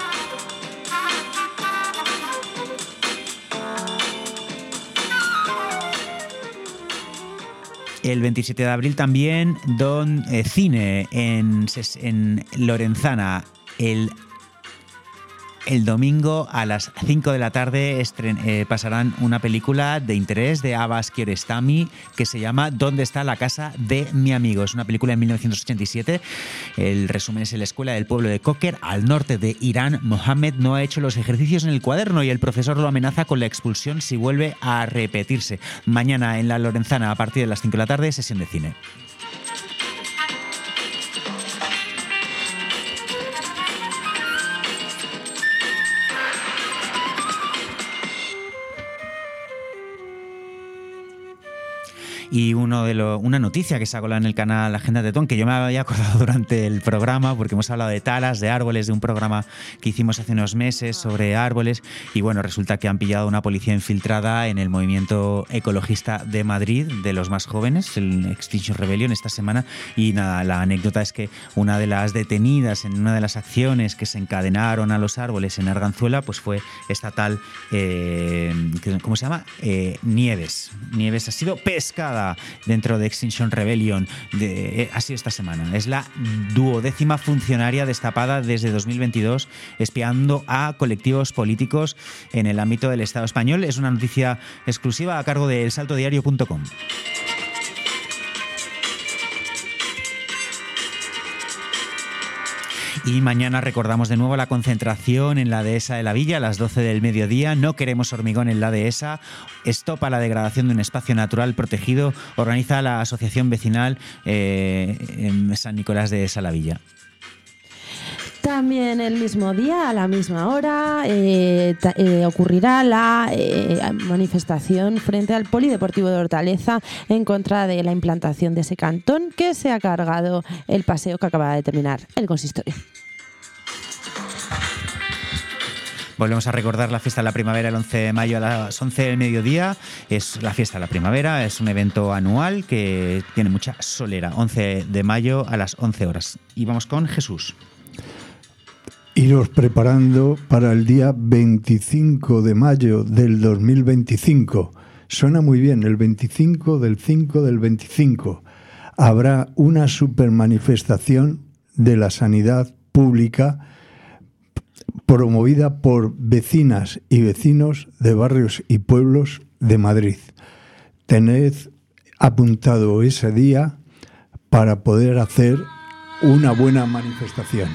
El veintisiete de abril también Don eh, Cine en, en Lorenzana. El, el domingo a las cinco de la tarde estren, eh, pasarán una película de interés de Abbas Kiarostami que se llama ¿Dónde está la casa de mi amigo? Es una película de mil novecientos ochenta y siete. El resumen es: en la escuela del pueblo de Koker, al norte de Irán, Mohammed no ha hecho los ejercicios en el cuaderno y el profesor lo amenaza con la expulsión si vuelve a repetirse. Mañana en la Lorenzana a partir de las cinco de la tarde, sesión de cine. Y uno de lo, una noticia que se ha colado en el canal Agenda Tetón, que yo me había acordado durante el programa, porque hemos hablado de talas, de árboles, de un programa que hicimos hace unos meses sobre árboles, y bueno, resulta que han pillado una policía infiltrada en el movimiento ecologista de Madrid, de los más jóvenes, el Extinction Rebellion, esta semana, y nada, la anécdota es que una de las detenidas en una de las acciones que se encadenaron a los árboles en Arganzuela, pues fue esta tal, eh, ¿cómo se llama? Eh, Nieves. Nieves ha sido pescada dentro de Extinction Rebellion, de, eh, ha sido esta semana. Es la duodécima funcionaria destapada desde dos mil veintidós espiando a colectivos políticos en el ámbito del Estado español. Es una noticia exclusiva a cargo de el salto diario punto com. Y mañana recordamos de nuevo la concentración en la Dehesa de la Villa a las doce del mediodía. No queremos hormigón en la Dehesa. Stop a la degradación de un espacio natural protegido. Organiza la asociación vecinal eh, en San Nicolás de Dehesa la Villa. También el mismo día, a la misma hora, eh, ta, eh, ocurrirá la eh, manifestación frente al Polideportivo de Hortaleza en contra de la implantación de ese cantón que se ha cargado el paseo que acaba de terminar el consistorio. Volvemos a recordar la fiesta de la primavera el once de mayo a las once del mediodía. Es la fiesta de la primavera, es un evento anual que tiene mucha solera. once de mayo a las once horas. Y vamos con Jesús. Iros preparando para el día veinticinco de mayo del dos mil veinticinco. Suena muy bien, el veinticinco del cinco del veinticinco. Habrá una supermanifestación de la sanidad pública promovida por vecinas y vecinos de barrios y pueblos de Madrid. Tened apuntado ese día para poder hacer una buena manifestación.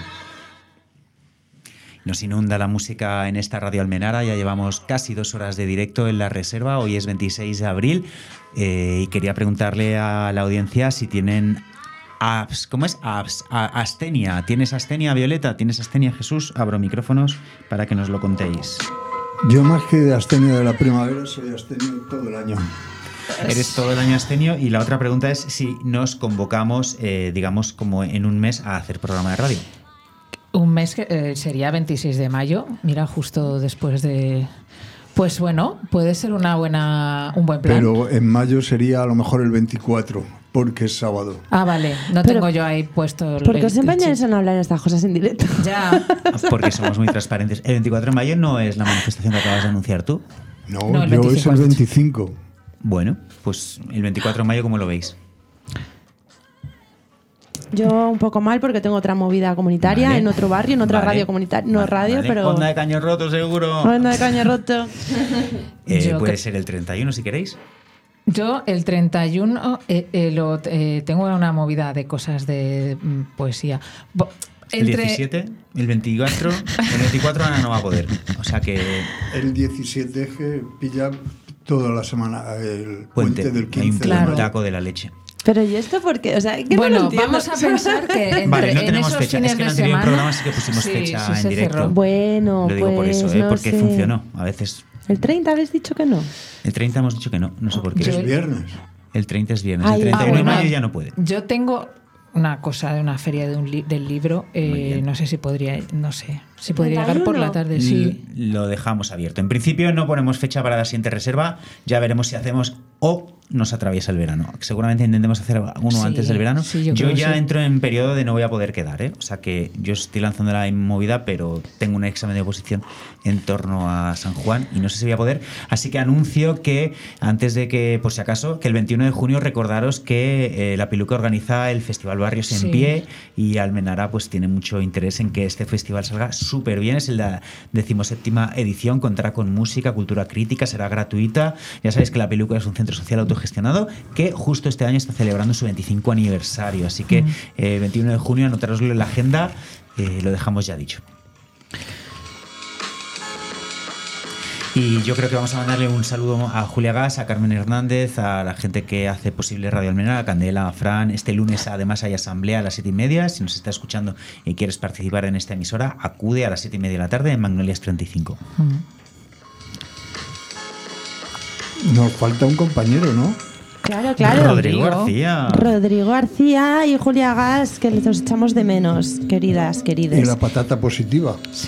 Nos inunda la música en esta Radio Almenara, ya llevamos casi dos horas de directo en la reserva, hoy es veintiséis de abril eh, y quería preguntarle a la audiencia si tienen apps, ¿cómo es? Apps, a- astenia, ¿tienes astenia, Violeta? ¿Tienes astenia, Jesús? Abro micrófonos para que nos lo contéis. Yo más que de astenio de la primavera, soy astenio todo el año. Eres todo el año astenio y la otra pregunta es si nos convocamos, eh, digamos, como en un mes a hacer programa de radio. Un mes que eh, sería veintiséis de mayo, mira, justo después de... Pues bueno, puede ser una buena, un buen plan. Pero en mayo sería a lo mejor el veinticuatro, porque es sábado. Ah, vale, no Pero- tengo yo ahí puesto... el- ¿Por qué el- os el empeñáis chip. en hablar estas cosas en directo? Ya. Porque somos muy transparentes. El veinticuatro de mayo no es la manifestación que acabas de anunciar tú. No, No, el yo es veinticinco el has dicho. veinticinco. Bueno, pues el veinticuatro de mayo, ¿cómo lo veis? Yo un poco mal porque tengo otra movida comunitaria Vale. en otro barrio, en otra Vale. radio comunitaria. No Vale, radio, vale. pero... Onda de caño roto, seguro. Onda de caño roto. Eh, Yo puede cre- ser el treinta y uno si queréis. Yo el treinta y uno eh, eh, lo, eh, tengo una movida de cosas de mm, poesía. Bo- El Entre, diecisiete, el veinticuatro, el veinticuatro Ana no va a poder. O sea que El diecisiete es que pilla toda la semana el puente, puente, del hay quince. un de Claro. mayo. taco de la leche. Pero ¿y esto por qué? O sea, que bueno, no lo entiendo. vamos a pensar que entre, Vale, no en tenemos esos fecha. fines Es que en el de anterior semana... programa sí que pusimos Sí, fecha sí, en se directo. cerró. Bueno, Lo digo por pues eso, ¿eh? no porque sé. funcionó. A veces ¿El treinta habéis dicho que no? el treinta hemos dicho que no, no sé por qué. Yo- Es viernes. El treinta es viernes, Ay, el treinta y uno ah, de bueno. mayo ya no puede. Yo tengo una cosa de una feria de un li- del libro, Muy eh, bien. no sé si podría, no sé, si podría llegar por la treinta y uno. tarde, sí. L- Lo dejamos abierto. En principio no ponemos fecha para la siguiente reserva. Ya veremos si hacemos o nos atraviesa el verano. Seguramente intentemos hacer uno Sí, antes del verano. sí, yo yo creo que ya sí. entro en periodo de no voy a poder quedar, ¿eh? O sea que yo estoy lanzando la movida, pero tengo un examen de oposición en torno a San Juan y no sé si voy a poder. Así que anuncio que antes de que, por si acaso, que el veintiuno de junio recordaros que eh, La Piluca organiza el Festival Barrios en Sí. Pie y Almenara pues tiene mucho interés en que este festival salga súper bien. Es la decimoséptima edición, contará con música, cultura crítica, será gratuita. Ya sabéis que La Piluca es un centro social autogestionado que justo este año está celebrando su veinticinco aniversario. Así que Mm. eh, veintiuno de junio, anotároslo en la agenda, eh, lo dejamos ya dicho. Y yo creo que vamos a mandarle un saludo a Julia Gas, a Carmen Hernández, a la gente que hace posible Radio Almenara, a Candela, a Fran. Este lunes además hay asamblea a las siete y media. Si nos está escuchando y quieres participar en esta emisora, acude a las siete y media de la tarde en Magnolias treinta y cinco. Nos falta un compañero, ¿no? Claro, claro. Rodrigo García. Rodrigo García y Julia Gas, que les echamos de menos, queridas, Y querides. la patata positiva. Sí.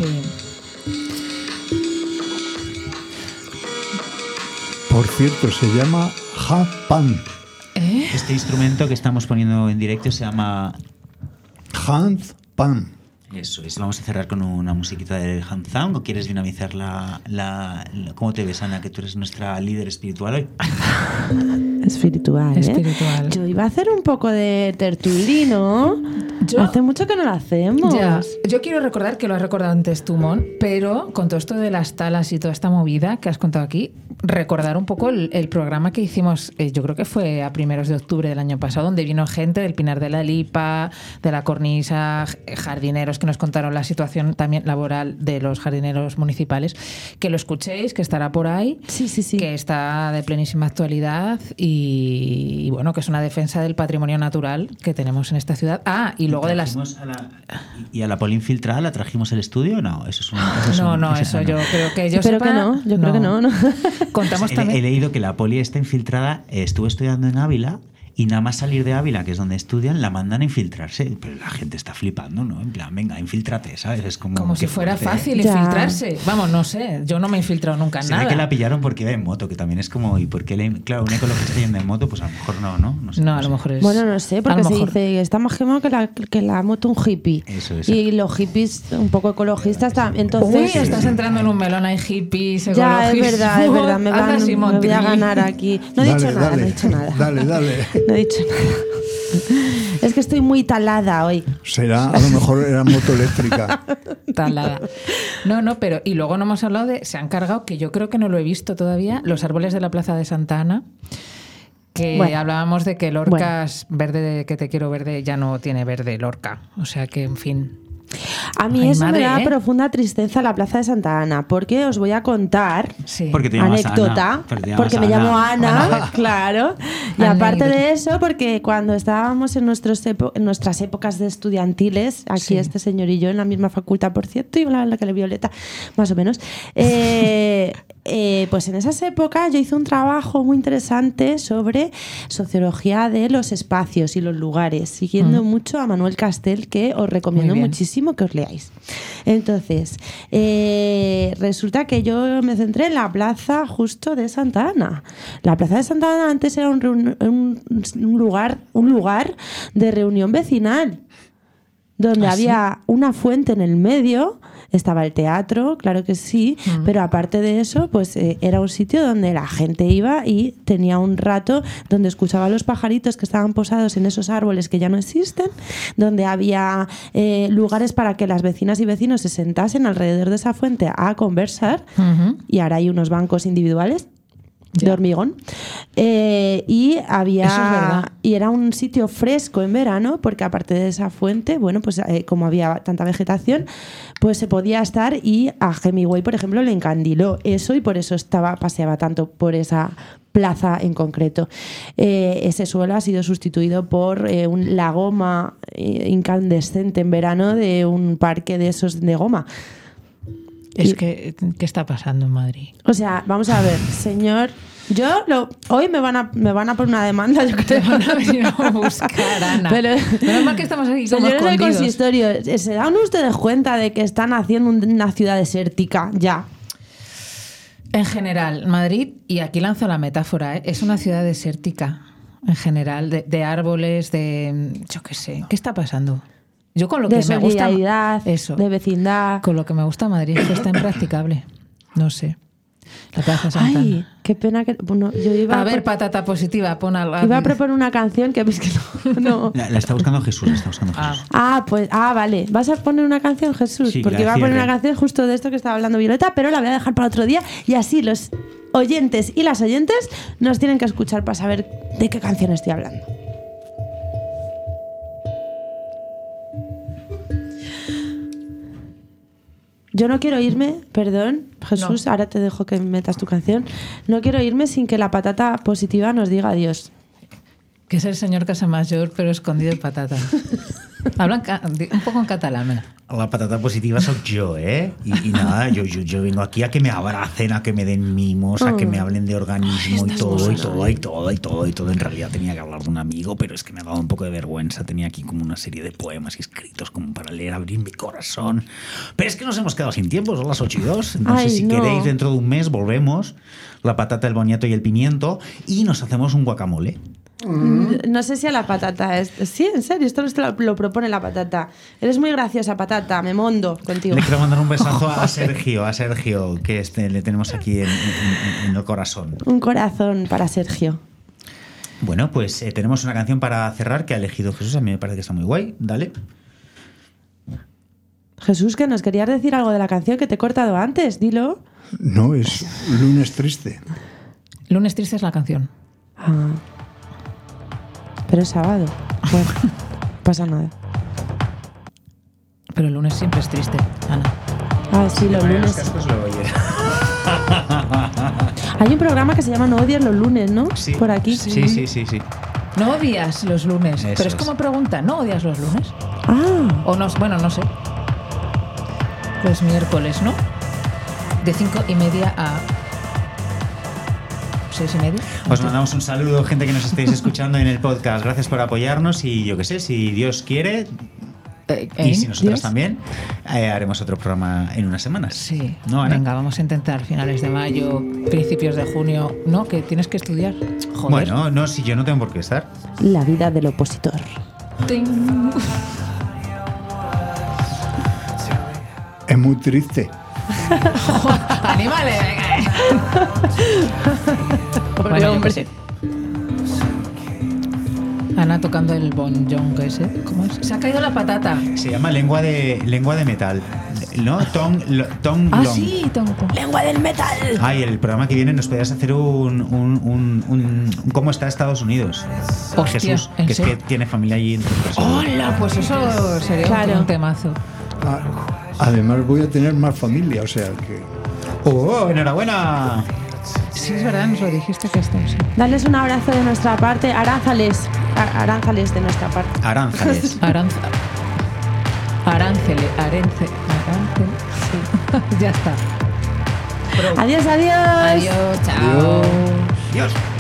Por cierto, se llama Japan. ¿Eh? Este instrumento que estamos poniendo en directo se llama... Handpan. Eso es. Vamos a cerrar con una musiquita del Hand Sound. ¿O quieres dinamizar la, la, la- ¿Cómo te ves, Ana? Que tú eres nuestra líder espiritual hoy. Espiritual, ¿eh? Espiritual. Yo iba a hacer un poco de tertulino. Yo- Hace mucho que no lo hacemos. Ya. Yo quiero recordar que lo has recordado antes tú, Mon, pero con todo esto de las talas y toda esta movida que has contado aquí, recordar un poco el, el programa que hicimos, eh, yo creo que fue a primeros de octubre del año pasado, donde vino gente del Pinar de la Lipa, de la Cornisa, j- jardineros que nos contaron la situación también laboral de los jardineros municipales. Que lo escuchéis, que estará por ahí, Sí, sí, sí. que está de plenísima actualidad y, y bueno, que es una defensa del patrimonio natural que tenemos en esta ciudad. Ah, y luego de las... Trajimos a la- ¿Y a la Poli infiltrada la trajimos al estudio? No, eso es un... eso es No, un- no, es eso no. yo creo que yo Pero sepa, que no, yo creo que no, ¿no? Contamos He, he también. leído que la Poli está infiltrada, eh, estuvo estudiando en Ávila y nada más salir de Ávila, que es donde estudian, la mandan a infiltrarse. Pero la gente está flipando, ¿no? En plan, venga, infíltrate, ¿sabes? Es como... Como qué si fuera fuerte, ¿eh? fácil Ya. infiltrarse. Vamos, no sé, yo no me he infiltrado nunca en Se ve nada. que la pillaron porque iba en moto, que también es como... ¿Y por qué le- Claro, un ecologista yendo en moto, pues a lo mejor no, ¿no? No, sé, No, no a sé. lo mejor es. Bueno, no sé, a porque lo se mejor- dice que está más quemado que la, que la moto un hippie. Eso es. Y los hippies un poco ecologistas también. Entonces, Uy, estás entrando en un melón, hay hippies, ya, es ecologistas. verdad, es verdad. Me, Haz van- así, me voy a Montri. ganar aquí. No he Dale, dicho nada, dale. no he dicho nada. Dale, dale. No he dicho nada. Es que estoy muy talada hoy. Será, a lo mejor era moto eléctrica. Talada. No, no, pero. Y luego no hemos hablado de. Se han cargado, que yo creo que no lo he visto todavía, los árboles de la Plaza de Santa Ana. Que Bueno. hablábamos de que Lorca es verde, de que te quiero verde, ya no tiene verde Lorca. O sea que, en fin. A mí Ay, eso madre, me da ¿eh? profunda tristeza la Plaza de Santa Ana, porque os voy a contar Porque te llamas anécdota, Ana, pero te llamas porque me Ana. llamo Ana, Ana. claro. Y aparte de eso, porque cuando estábamos en, nuestros epo- en nuestras épocas de estudiantiles, aquí Sí. este señor y yo en la misma facultad, por cierto, y la, la que le Violeta, más o menos, eh, eh, pues en esas épocas yo hice un trabajo muy interesante sobre sociología de los espacios y los lugares, siguiendo Mm. mucho a Manuel Castel, que os recomiendo Muy bien. muchísimo que os leáis. Entonces, eh, resulta que yo me centré en la plaza justo de Santa Ana. La plaza de Santa Ana antes era un, reun- un- un lugar, un lugar de reunión vecinal, donde ¿Ah, había una fuente en el medio. Estaba el teatro, claro que sí, Mm. pero aparte de eso, pues eh, era un sitio donde la gente iba y tenía un rato donde escuchaba a los pajaritos que estaban posados en esos árboles que ya no existen, donde había eh, lugares para que las vecinas y vecinos se sentasen alrededor de esa fuente a conversar, Ujú. y ahora hay unos bancos individuales de hormigón. Eh, y había Eso es verdad. y era un sitio fresco en verano, porque aparte de esa fuente, bueno, pues eh, como había tanta vegetación, pues se podía estar, y a Hemingway, por ejemplo, le encandiló eso y por eso estaba paseaba tanto por esa plaza en concreto. Eh, ese suelo ha sido sustituido por eh, un, la goma eh, incandescente en verano de un parque de esos de goma. Es Y- que, ¿qué está pasando en Madrid? O sea, vamos a ver, señor. Yo lo, hoy me van a me van a poner una demanda, yo creo. Te van a venir a buscar, Ana. Pero, Menos mal que estamos aquí como señores del escondidos. consistorio, ¿se dan ustedes cuenta de que están haciendo un- una ciudad desértica ya? En general, Madrid, y aquí lanzo la metáfora, ¿eh? Es una ciudad desértica. En general, de, de árboles, de... yo qué sé. ¿Qué está pasando? Yo con lo De que me gusta... solidaridad, Eso. de vecindad. Con lo que me gusta Madrid es que está impracticable. No sé. La Plaza Santa Ay, Ana. qué pena que... Bueno, yo iba A ver, por- patata positiva, pon algo. iba a proponer una canción que ves que no... no. La, la está buscando Jesús, la está buscando Jesús. Ah, pues, ah, vale. ¿Vas a poner una canción, Jesús? Sí, Porque la iba a poner cierre. una canción justo de esto que estaba hablando Violeta, pero la voy a dejar para otro día, y así los oyentes y las oyentes nos tienen que escuchar para saber de qué canción estoy hablando. Yo no quiero irme, perdón, Jesús, ahora te dejo que metas tu canción. No quiero irme sin que la patata positiva nos diga adiós. Que es el señor Casamayor, pero escondido en patata. Hablan ca- un poco en catalán. venga. La patata positiva soy yo, ¿eh? Y, y nada, yo, yo, yo vengo aquí a que me abracen, a que me den mimos, a que me hablen de organismo y todo, y todo, y todo, y todo, y todo. En realidad tenía que hablar de un amigo, pero es que me ha dado un poco de vergüenza. Tenía aquí como una serie de poemas escritos como para leer, abrir mi corazón. Pero es que nos hemos quedado sin tiempo, son las ocho y dos. Entonces, Ay, si no. queréis, dentro de un mes volvemos, la patata, el boniato y el pimiento, y nos hacemos un guacamole. No sé si a la patata es... Sí, en serio, esto lo, lo propone la patata. Eres muy graciosa, patata, me mondo contigo. Le quiero mandar un besazo a Sergio, a Sergio, que este, le tenemos aquí en, en- en el corazón. Un corazón para Sergio. Bueno, pues eh, tenemos una canción para cerrar que ha elegido Jesús. A mí me parece que está muy guay. Dale. Jesús, que nos querías decir algo de la canción que te he cortado antes, dilo. No, es Lunes Triste. Lunes triste es la canción. Ah. Pero es sábado. Bueno, no pasa nada. Pero el lunes siempre es triste, Ana. Ah, sí, los lunes. Hay un programa que se llama No odies los lunes, ¿no? Sí. Por aquí. Sí, sí, sí, sí. No odias los lunes. Eso pero es es. como pregunta, ¿no odias los lunes? Ah. O no, bueno, no sé. Los miércoles, ¿no? De cinco y media a seis y media. Os mandamos un saludo, gente que nos estéis escuchando en el podcast. Gracias por apoyarnos y yo qué sé, si Dios quiere, Eh, y ¿eh? si nosotros ¿Dios? también, eh, haremos otro programa en unas semanas. Sí. ¿No, Ana? Venga, vamos a intentar finales de mayo, principios de junio. No, que tienes que estudiar. Joder. Bueno, no, si yo no tengo por qué estar. La vida del opositor. Ting. Es muy triste. Anímale, venga. Pobre Bueno, yo hombre. qué sé. Ana tocando el bonjong ese. ¿Cómo es? Se ha caído la patata. Se llama lengua de lengua de metal, ¿no? Tong, lo- tong Ah, long. sí, tong, tong. ¡Lengua del metal! Ay, el programa que viene nos podías hacer un, un, un, un- un ¿cómo está Estados Unidos? Hostia, Jesús, ¿en que es que serio? tiene familia allí. Entonces, ¡Hola! Pues eso sería Claro. un temazo. Ah, además voy a tener más familia, o sea que... ¡Oh, enhorabuena! Sí, es verdad, nos lo dijiste que esto sí. Darles un abrazo de nuestra parte. Aránzales. A- Aránzales de nuestra parte. Aránzales. Aranza. Aráncele, arence, arancele. Sí. Ya está. Adiós, adiós. Adiós, chao. Adiós. Dios.